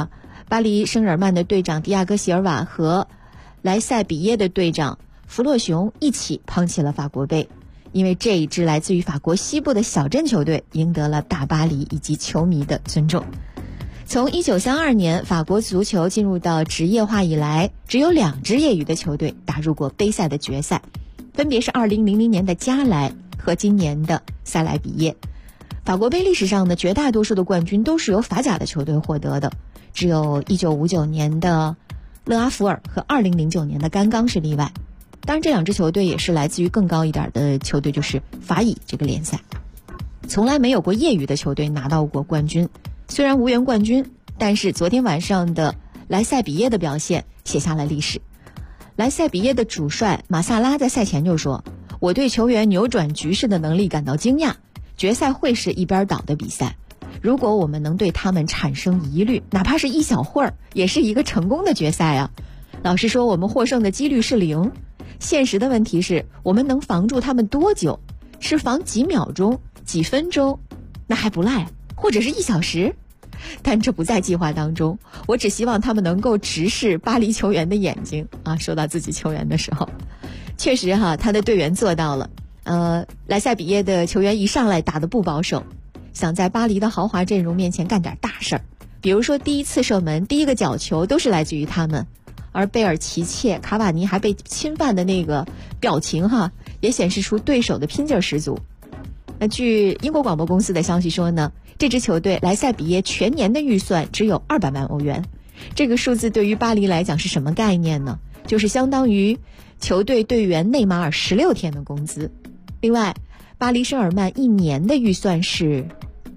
D: 巴黎圣日耳曼的队长迪亚哥·席尔瓦和莱塞比耶的队长弗洛雄一起捧起了法国杯，因为这一支来自于法国西部的小镇球队赢得了大巴黎以及球迷的尊重。从1932年法国足球进入到职业化以来，只有2支业余的球队打入过杯赛的决赛，分别是2000年的加莱和今年的塞莱比耶。法国杯历史上的绝大多数的冠军都是由法甲的球队获得的，只有1959年的勒阿弗尔和2009年的甘冈是例外。当然这2支球队也是来自于更高一点的球队，就是法乙这个联赛。从来没有过业余的球队拿到过冠军，虽然无缘冠军，但是昨天晚上的莱塞比耶的表现写下了历史。莱塞比耶的主帅马萨拉在赛前就说，我对球员扭转局势的能力感到惊讶，决赛会是一边倒的比赛，如果我们能对他们产生疑虑，哪怕是一小会儿，也是一个成功的决赛啊。老实说，我们获胜的几率是0，现实的问题是我们能防住他们多久，是防几秒钟、几分钟，那还不赖，或者是1小时，但这不在计划当中。我只希望他们能够直视巴黎球员的眼睛啊。说到自己球员的时候，确实哈，他的队员做到了。莱塞比耶的球员一上来打得不保守，想在巴黎的豪华阵容面前干点大事儿，比如说第一次射门、第一个角球都是来自于他们。而贝尔奇切、卡瓦尼还被侵犯的那个表情哈，也显示出对手的拼劲十足。那据英国广播公司的消息说呢，这支球队莱塞比耶全年的预算只有200万欧元。这个数字对于巴黎来讲是什么概念呢？就是相当于球队队员内马尔16天的工资。另外，巴黎圣日耳曼1年的预算是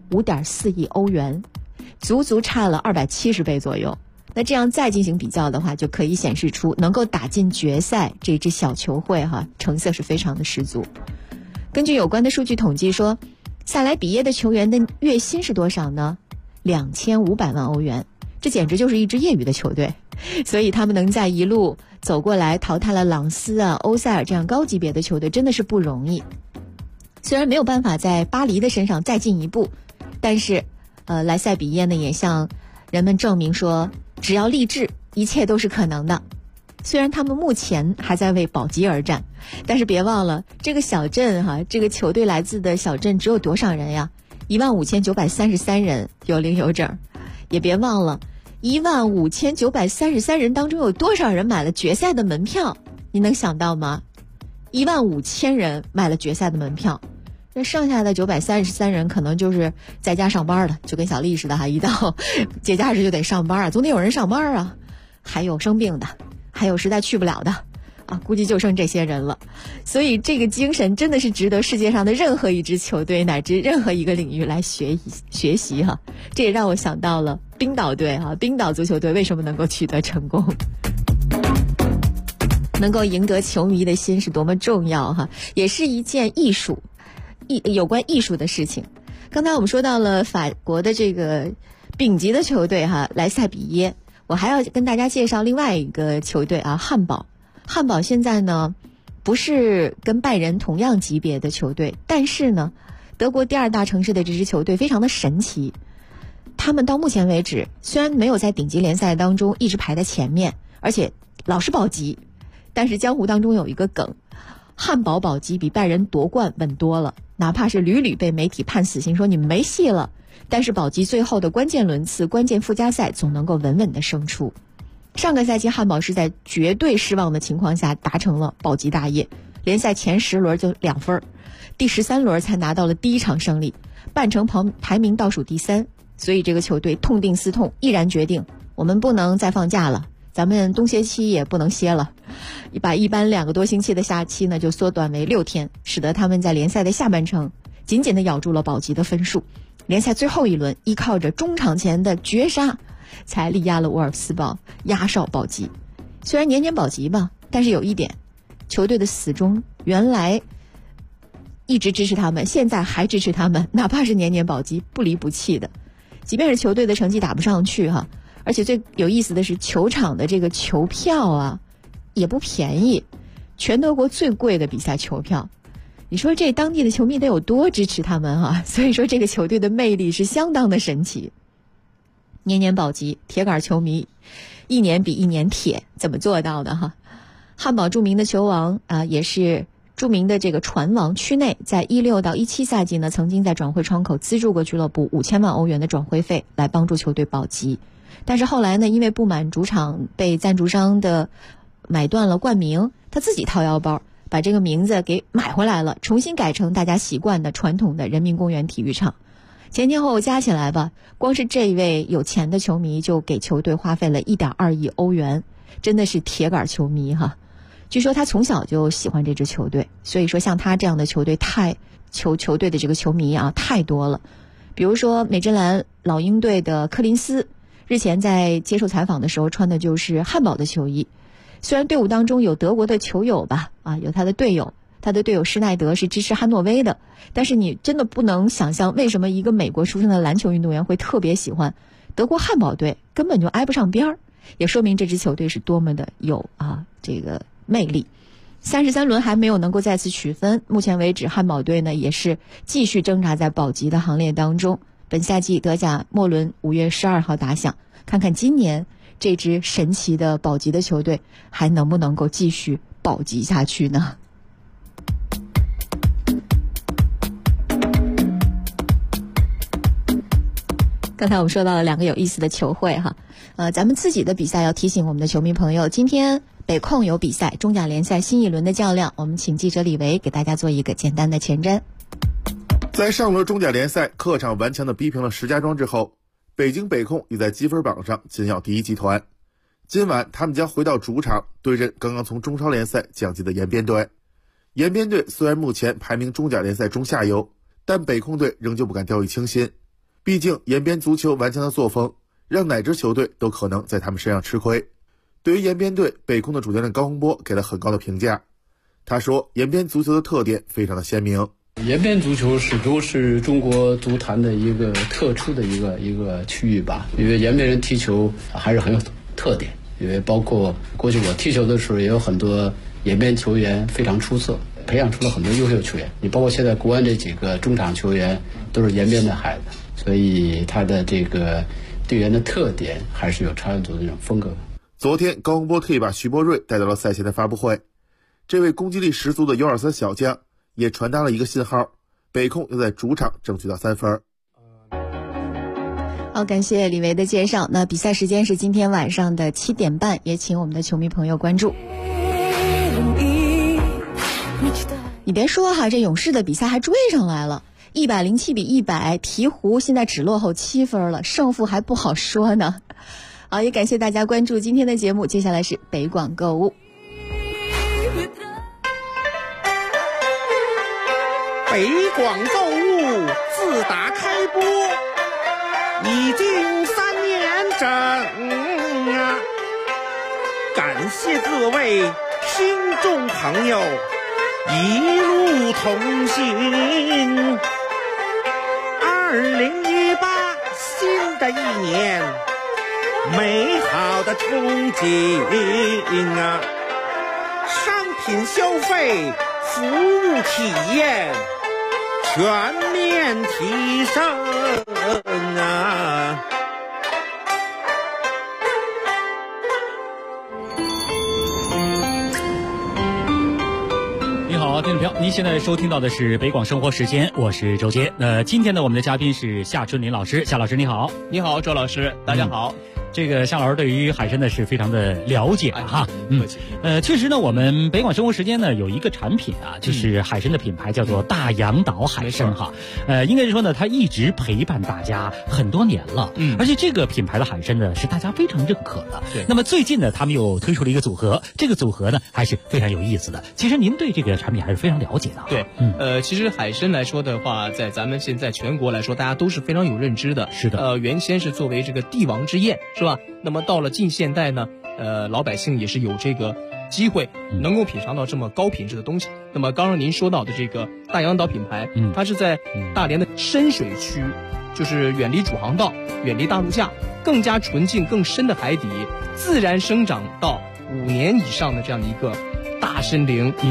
D: 5.4亿欧元，足足差了270倍左右。那这样再进行比较的话，就可以显示出能够打进决赛这支小球会成色是非常的十足。根据有关的数据统计说，塞莱比耶的球员的月薪是多少呢？2500万欧元，这简直就是一支业余的球队。所以他们能在一路走过来淘汰了朗斯啊、欧塞尔这样高级别的球队，真的是不容易。虽然没有办法在巴黎的身上再进一步，但是莱塞比耶呢也向人们证明说，只要立志，一切都是可能的。虽然他们目前还在为保级而战，但是别忘了这个小镇这个球队来自的小镇只有多少人呀？15933人有零有整。也别忘了15933人当中有多少人买了决赛的门票？你能想到吗？15000人买了决赛的门票，那剩下的933人可能就是在家上班了，就跟小丽似的一到节假日就得上班啊，总得有人上班啊。还有生病的，还有实在去不了的啊，估计就剩这些人了。所以这个精神真的是值得世界上的任何一支球队乃至任何一个领域来学习哈。这也让我想到了冰岛队冰岛足球队为什么能够取得成功，能够赢得球迷的心是多么重要也是一件有关艺术的事情。刚才我们说到了法国的这个丙级的球队莱塞比耶，我还要跟大家介绍另外一个球队汉堡。汉堡现在呢不是跟拜仁同样级别的球队，但是呢德国第2大城市的这支球队非常的神奇。他们到目前为止虽然没有在顶级联赛当中一直排在前面，而且老是保级，但是江湖当中有一个梗，汉堡保级比拜仁夺冠稳多了。哪怕是屡屡被媒体判死刑说你们没戏了，但是保级最后的关键轮次、关键附加赛总能够稳稳的胜出。上个赛季汉堡是在绝对失望的情况下达成了保级大业，联赛前10轮就2分，第13轮才拿到了第1场胜利，半程排名倒数第3。所以这个球队痛定思痛，毅然决定我们不能再放假了，咱们冬歇期也不能歇了，把一般2个多星期的假期呢就缩短为6天，使得他们在联赛的下半程紧紧地咬住了保级的分数。联赛最后一轮依靠着中场前的绝杀才力压了沃尔夫斯堡，压哨保级。虽然年年保级吧，但是有一点，球队的死忠原来一直支持他们，现在还支持他们，哪怕是年年保级不离不弃的。即便是球队的成绩打不上去而且最有意思的是球场的这个球票也不便宜，全德国最贵的比赛球票。你说这当地的球迷得有多支持他们所以说这个球队的魅力是相当的神奇。 年年保级，铁杆球迷一年比一年铁，怎么做到的哈？汉堡著名的球王也是著名的这个船王区内，在16到17赛季呢，曾经在转会窗口资助过俱乐部5000万欧元的转会费，来帮助球队保级。但是后来呢，因为不满主场被赞助商的买断了冠名，他自己掏腰包把这个名字给买回来了，重新改成大家习惯的传统的人民公园体育场。前前后后加起来吧，光是这位有钱的球迷就给球队花费了1.2亿欧元，真的是铁杆球迷哈。据说他从小就喜欢这支球队，所以说像他这样的球队球队的这个球迷太多了。比如说美职篮老鹰队的柯林斯，日前在接受采访的时候穿的就是汉堡的球衣。虽然队伍当中有德国的球友吧，有他的队友施耐德是支持汉诺威的，但是你真的不能想象为什么一个美国出生的篮球运动员会特别喜欢德国汉堡队，根本就挨不上边儿，也说明这支球队是多么的有这个魅力。33轮还没有能够再次取分，目前为止汉堡队呢也是继续挣扎在保级的行列当中。本赛季德甲末轮5月12号打响，看看今年这支神奇的保级的球队还能不能够继续保级下去呢？刚才我们说到了2个有意思的球会哈，咱们自己的比赛要提醒我们的球迷朋友，今天北控有比赛，中甲联赛新一轮的较量，我们请记者李维给大家做一个简单的前瞻。
L: 在上轮中甲联赛客场顽强地逼平了石家庄之后，北京北控也在积分榜上紧咬第一集团。今晚他们将回到主场对阵刚刚从中超联赛降级的延边队。延边队虽然目前排名中甲联赛中下游，但北控队仍旧不敢掉以轻心，毕竟延边足球顽强的作风让哪支球队都可能在他们身上吃亏。对于延边队，北控的主教练高洪波给了很高的评价。他说延边足球的特点非常的鲜明，
M: 延边足球始终是中国足坛的一个特殊的一个区域吧，因为延边人踢球还是很有特点，因为包括过去我踢球的时候也有很多延边球员非常出色，培养出了很多优秀球员，你包括现在国安这几个中场球员都是延边的孩子，所以他的这个队员的特点还是有朝阳族的这种风格。
L: 昨天高洪波特意把徐博瑞带到了赛前的发布会，这位攻击力十足的U23小将也传达了一个信号，北控要在主场争取到3分。
D: 好，感谢李维的介绍。那比赛时间是今天晚上的7点半，也请我们的球迷朋友关注。你别说哈，这勇士的比赛还追上来了，107比100，鹈鹕现在只落后7分了，胜负还不好说呢。好，也感谢大家关注今天的节目，接下来是北广购物。
N: 北广购物自打开播已经3年整感谢各位听众朋友一路同行。2018新的一年，美好的憧憬商品消费，服务体验全面提升
O: 你好，听众朋友，您现在收听到的是北广生活时间，我是周杰。今天呢，我们的嘉宾是夏春林老师。夏老师你好。
P: 你好，周老师，大家好。
O: 这个夏老师对于海参呢是非常的了解哈。确实呢，我们北广生活时间呢有一个产品就是海参的品牌叫做大洋岛海参哈。应该是说呢，它一直陪伴大家很多年了。而且这个品牌的海参呢是大家非常认可的。
P: 对。
O: 那么最近呢，他们又推出了一个组合，这个组合呢还是非常有意思的。其实您对这个产品还是非常了解的。
P: 对。其实海参来说的话，在咱们现在全国来说，大家都是非常有认知的。
O: 是的。
P: 原先是作为这个帝王之宴，是吧？那么到了近现代呢，老百姓也是有这个机会能够品尝到这么高品质的东西。那么刚刚您说到的这个大洋岛品牌，它是在大连的深水区，就是远离主航道，远离大陆架，更加纯净更深的海底，自然生长到5年以上的这样的一个大森林。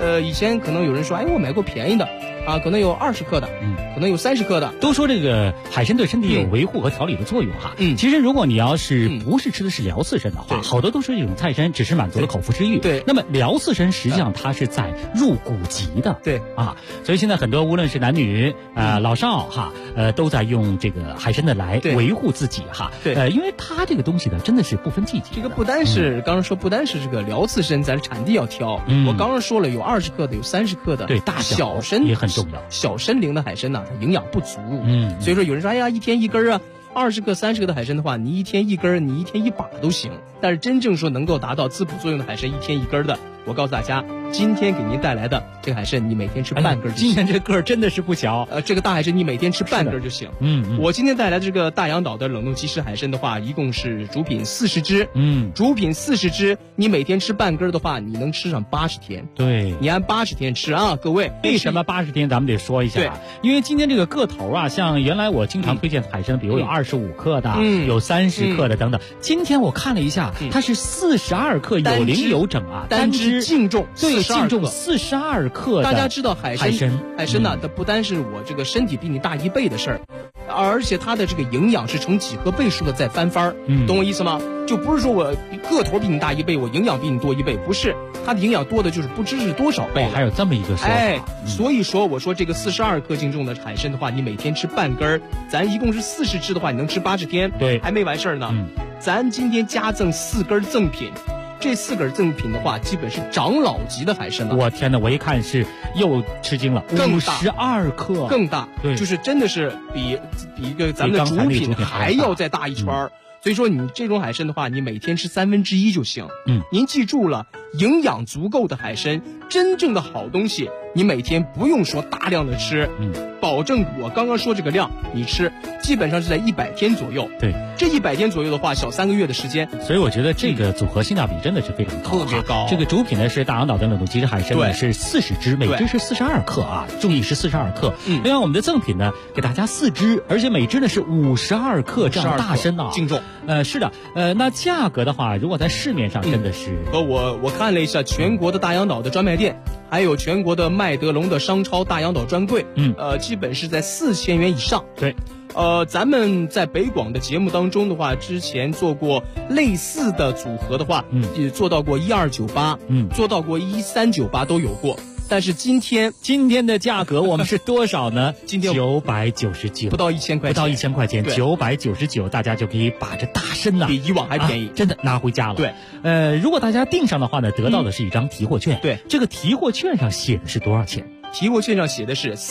P: 以前可能有人说，哎，我买过便宜的啊，可能有20克的，可能有30克的。
O: 都说这个海参对身体有维护和调理的作用哈。其实如果你要是不是吃的是辽刺参的话，好多都是这种菜参，只是满足了口腹之欲。
P: 对。
O: 那么辽刺参实际上它是在入骨级的。
P: 对。
O: 啊，所以现在很多无论是男女老少哈，都在用这个海参的来维护自己哈。
P: 对。
O: 因为它这个东西呢，真的是不分季节。
P: 这个不单是刚刚说，不单是这个辽刺参，咱产地要挑。我刚刚说了，有20克的，有30克的。
O: 对，大
P: 小参
O: 也很重要。
P: 小参龄的海参呢，它营养不足。所以说有人说，哎呀，1天1根啊，20克、30克的海参的话，你1天1根，你1天1把都行。但是真正说能够达到滋补作用的海参，1天1根的，我告诉大家，今天给您带来的这个海参，你每天吃半根就行。
O: 今天这个儿真的是不小。
P: 这个大海参你每天吃半根就行。我今天带来的这个大洋岛的冷冻即食海参的话，一共是主品40只。主品40只，你每天吃半根的话，你能吃上80天。
O: 对，
P: 你按80天吃啊，各位。
O: 为什么80天？咱们得说一下。对，因为今天这个个头啊，像原来我经常推荐海参，比如有25克的，有30克的等等。今天我看了一下，它是42克，有零有整啊，
P: 单只净重
O: 对，净重42克。
P: 大家知道海参呢，它不单是我这个身体比你大1倍的事儿，而且它的这个营养是成几何倍数的在翻番儿。懂我意思吗？就不是说我个头比你大1倍，我营养比你多1倍，不是，它的营养多的就是不知是多少倍。
O: 还有这么一个说法。
P: 所以说我说这个42克净重的海参的话，你每天吃半根儿，咱一共是40只的话，你能吃80天。
O: 对，
P: 还没完事儿呢。咱今天加赠4根赠品。这4根赠品的话，基本是长老级的海参了。
O: 我天哪！我一看是又吃惊了，52克，
P: 更大，
O: 对，
P: 就是真的是比一个咱们的主品还要再大一圈。所以说你这种海参的话，你每天吃1/3就行。您记住了，营养足够的海参，真正的好东西，你每天不用说大量的吃，保证我刚刚说这个量，你吃基本上是在100天左右。
O: 对，
P: 这100天左右的话，小3个月的时间。
O: 所以我觉得这个组合性价比真的是非常高，
P: 特别高。
O: 这个主品呢是大洋岛的冷冻即食海参呢是40只，每只是42克啊，注意是42克。另外我们的赠品呢给大家4只，而且每只呢是52克这样大参啊，
P: 净重。
O: 是的，那价格的话，如果在市面上真的是，
P: 我看了一下全国的大洋岛的专卖店，还有全国的麦德龙的商超大洋岛专柜，基本是在4000元以上。
O: 对，
P: 咱们在北广的节目当中的话，之前做过类似的组合的话，也做到过1298，做到过1398都有过。但是今天
O: 的价格我们是多少呢？
P: 今天
O: 999，
P: 不到1000块钱，
O: 不到1000块钱，999，大家就可以把这大参呐，
P: 比以往还便宜，
O: 真的拿回家了。
P: 对，
O: 如果大家订上的话呢，得到的是一张提货券。
P: 对，
O: 这个提货券上写的是多少钱？
P: 提货券上写的是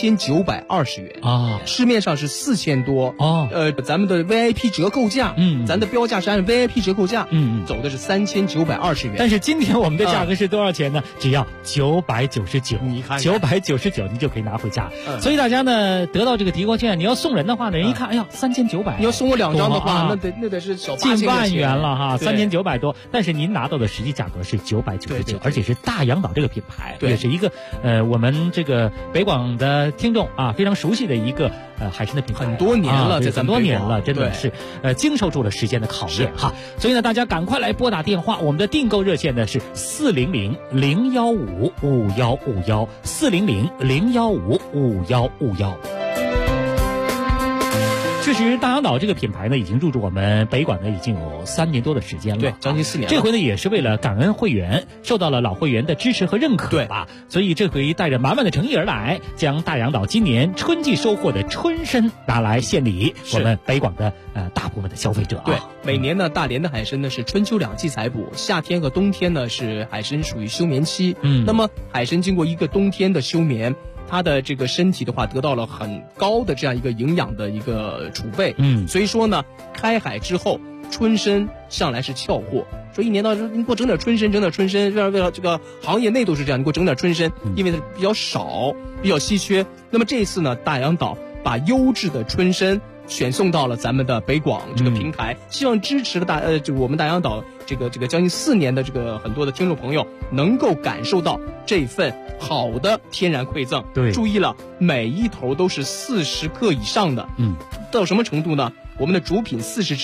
P: 3920元
O: 啊，
P: 市面上是4000多
O: 哦。
P: 咱们的 VIP 折扣价，咱的标价是按 VIP 折扣价，走的是3920元。
O: 但是今天我们的价格是多少钱呢？只要999，
P: 你看
O: 999，你就可以拿回家。所以大家呢得到这个提货券，你要送人的话呢，人一看，哎呀，3900，
P: 你要送我2张的话，那得是小
O: 近万元了哈，3900多。但是您拿到的实际价格是999，而且是大洋岛这个品牌，也是一个我们这个北广的听众啊非常熟悉的一个海参的品牌，
P: 很多年了，
O: 很多年了，真的是经受住了时间的考验哈。所以呢，大家赶快来拨打电话，我们的订购热线呢是400-015-5151，400-015-5151。确实，大洋岛这个品牌呢，已经入驻我们北广呢，已经有3年多的时间了，
P: 对，将近4年了。
O: 这回呢，也是为了感恩会员，受到了老会员的支持和认可吧。所以这回带着满满的诚意而来，将大洋岛今年春季收获的春参拿来献礼我们北广的大部分的消费者。
P: 对，每年呢，大连的海参呢是春秋2季采捕，夏天和冬天呢是海参属于休眠期。那么海参经过一个冬天的休眠，它的这个身体的话得到了很高的这样一个营养的一个储备，所以说呢，开海之后春参向来是俏货，说一年到头你给我整点春参，为了这个行业内都是这样，你给我整点春参，因为它比较少，比较稀缺。那么这一次呢，大洋岛把优质的春参选送到了咱们的北广这个平台，希望支持了我们大洋岛这个将近4年的这个很多的听众朋友能够感受到这份好的天然馈赠。
O: 对，
P: 注意了，每一头都是40克以上的。到什么程度呢？我们的主品40只，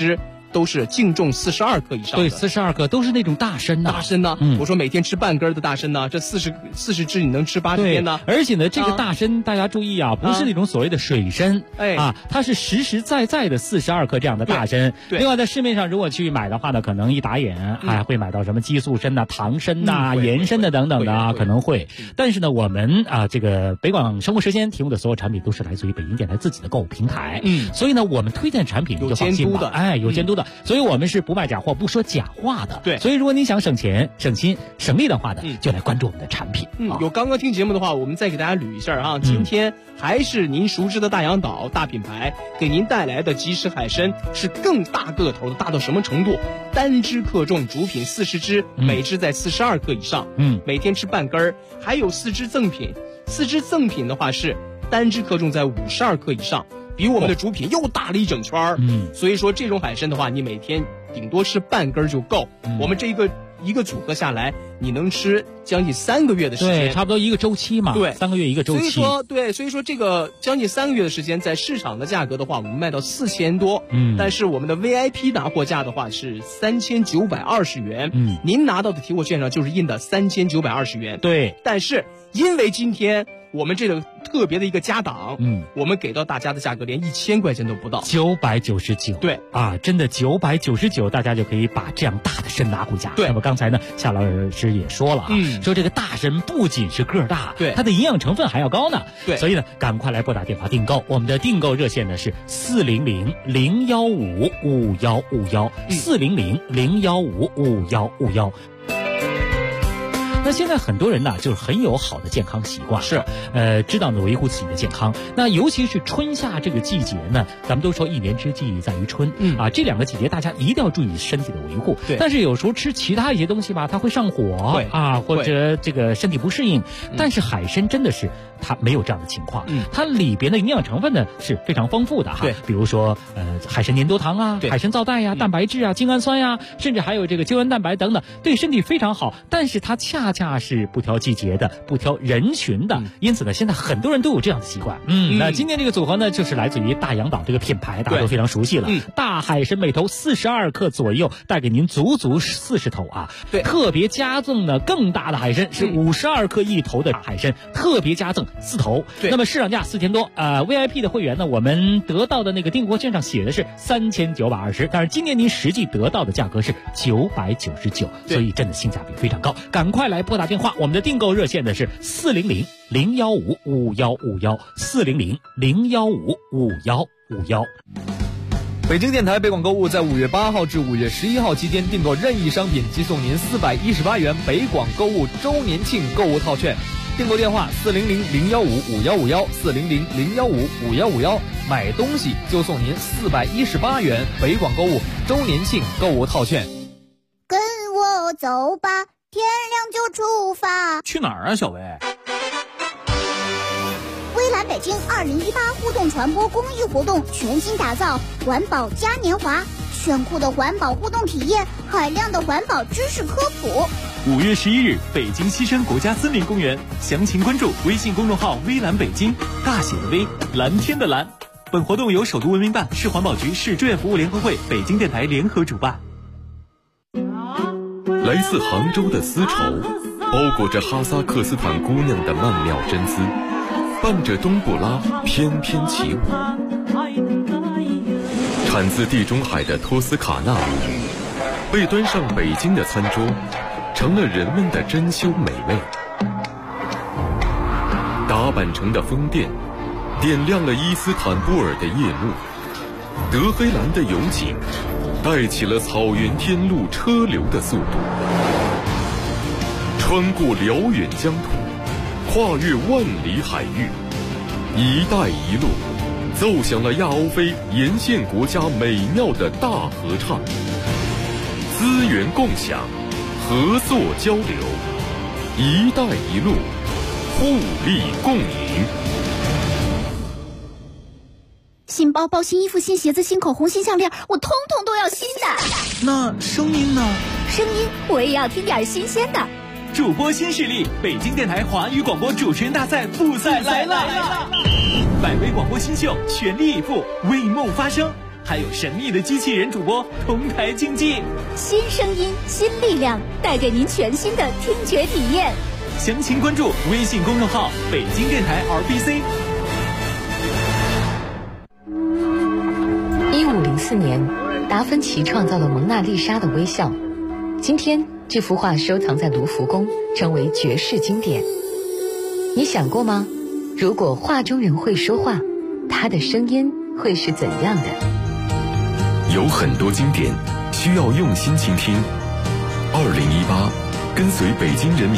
P: 都是净重42克以上的。
O: 对，42克都是那种大参呐。
P: 大参呢？我说每天吃半根的大参呢，这40支你能吃80天呢？
O: 而且呢，这个大参大家注意啊，不是那种所谓的水参，它是实实在在的42克这样的大参。另外，在市面上如果去买的话呢，可能一打眼还会买到什么激素参呐、糖参呐、盐参的等等的啊，可能会。但是呢，我们这个北广生活时间提供的所有产品都是来自于北京电台自己的购物平台，所以呢，我们推荐产品就放心吧，有监督的，所以我们是不卖假货、不说假话的。
P: 对，
O: 所以如果你想省钱、省心、省力的话呢，就来关注我们的产品。
P: 有刚刚听节目的话，我们再给大家捋一下啊。今天还是您熟知的大洋岛大品牌给您带来的即食海参，是更大个头的，大到什么程度？单只克重，主品40只，每只在42克以上，每天吃半根儿，还有4只赠品。4只赠品的话是单只克重在52克以上，比我们的主品又大了一整圈儿。所以说这种海参的话，你每天顶多吃半根就够。我们这一个组合下来，你能吃将近3个月的时间，
O: 对，差不多一个周期嘛，
P: 对
O: ，3个月一个周期。
P: 所以说这个将近3个月的时间，在市场的价格的话，我们卖到4000多，但是我们的 VIP 拿货价的话是3920元，您拿到的提货券上就是印的3920元，
O: 对，
P: 但是因为今天我们这个特别的一个加档，我们给到大家的价格连1000块钱都不到
O: ，999。
P: 对
O: 啊，真的999，大家就可以把这样大的参拿回家。
P: 对，
O: 那么刚才呢，夏老师也说了啊，说这个大参不仅是个大，
P: 对，
O: 它的营养成分还要高呢。
P: 对，
O: 所以呢，赶快来拨打电话订购。我们的订购热线呢是400-015-5151，400-015-5151。那现在很多人呢，就是很有好的健康习惯，
P: 是，
O: 知道呢维护自己的健康。那尤其是春夏这个季节呢，咱们都说一年之计在于春，这2个季节大家一定要注意身体的维护。
P: 对，
O: 但是有时候吃其他一些东西吧，它会上火或者这个身体不适应。但是海参真的是它没有这样的情况，它里边的营养成分呢是非常丰富的哈。
P: 对，
O: 比如说海参粘多糖啊，海参皂带呀，蛋白质啊，精氨酸呀，甚至还有这个胶原蛋白等等，对身体非常好。但是它恰恰是不挑季节的，不挑人群的，因此呢，现在很多人都有这样的习惯。那今天这个组合呢，就是来自于大洋岛这个品牌，大家都非常熟悉了。大海参每头42克左右，带给您足40头啊。
P: 对，
O: 特别加赠呢更大的海参是52克一头的海参，特别加赠4头。
P: 对，
O: 那么市场价4000多，VIP 的会员呢，我们得到的那个订货券上写的是3920，但是今年您实际得到的价格是999，所以真的性价比非常高。赶快来拨打电话，我们的订购热线呢是400-015-5151，400-015-5151。
Q: 北京电台北广购物在5月8号至5月11号期间订购任意商品即送您418元北广购物周年庆购物套券。订购电话400-015-5151，400-015-5151，买东西就送您418元北广购物周年庆购物套券。
F: 跟我走吧，天亮就出发。
G: 去哪儿啊，小薇？
F: 微蓝北京2018互动传播公益活动全新打造环保嘉年华，炫酷的环保互动体验，海量的环保知识科普。
G: 5月11日，北京西山国家森林公园，详情关注微信公众号微蓝北京，大写的微，蓝天的蓝。本活动由首都文明办、市环保局、市志愿服务联合会、北京电台联合主办。
C: 来自杭州的丝绸，包裹着哈萨克斯坦姑娘的曼妙真姿，伴着冬不拉翩翩起舞。产自地中海的托斯卡纳舞，被端上北京的餐桌，成了人们的珍馐美味。达坂城的风电点亮了伊斯坦布尔的夜幕，德黑兰的油井带起了草原天路车流的速度，穿过辽远疆土，跨越万里海域，一带一路奏响了亚欧非沿线国家美妙的大合唱。资源共享，合作交流，一带一路，互利共赢。
F: 新包包、新衣服、新鞋子、新口红、新项链，我通通都要新的。
G: 那声音呢？
F: 声音我也要听点新鲜的。
G: 主播新势力，北京电台华语广播主持人大赛复赛来了！百位广播新秀全力以赴，为梦发声。 还有神秘的机器人主播同台竞技。
R: 新声音，新力量，带给您全新的听觉体验。
G: 详情关注微信公众号北京电台 RBC。
H: 1504年，达芬奇创造了蒙娜丽莎的微笑。今天，这幅画收藏在卢浮宫，成为绝世经典。你想过吗？如果画中人会说话，他的声音会是怎样的？
C: 有很多经典需要用心倾听。2018，跟随北京人民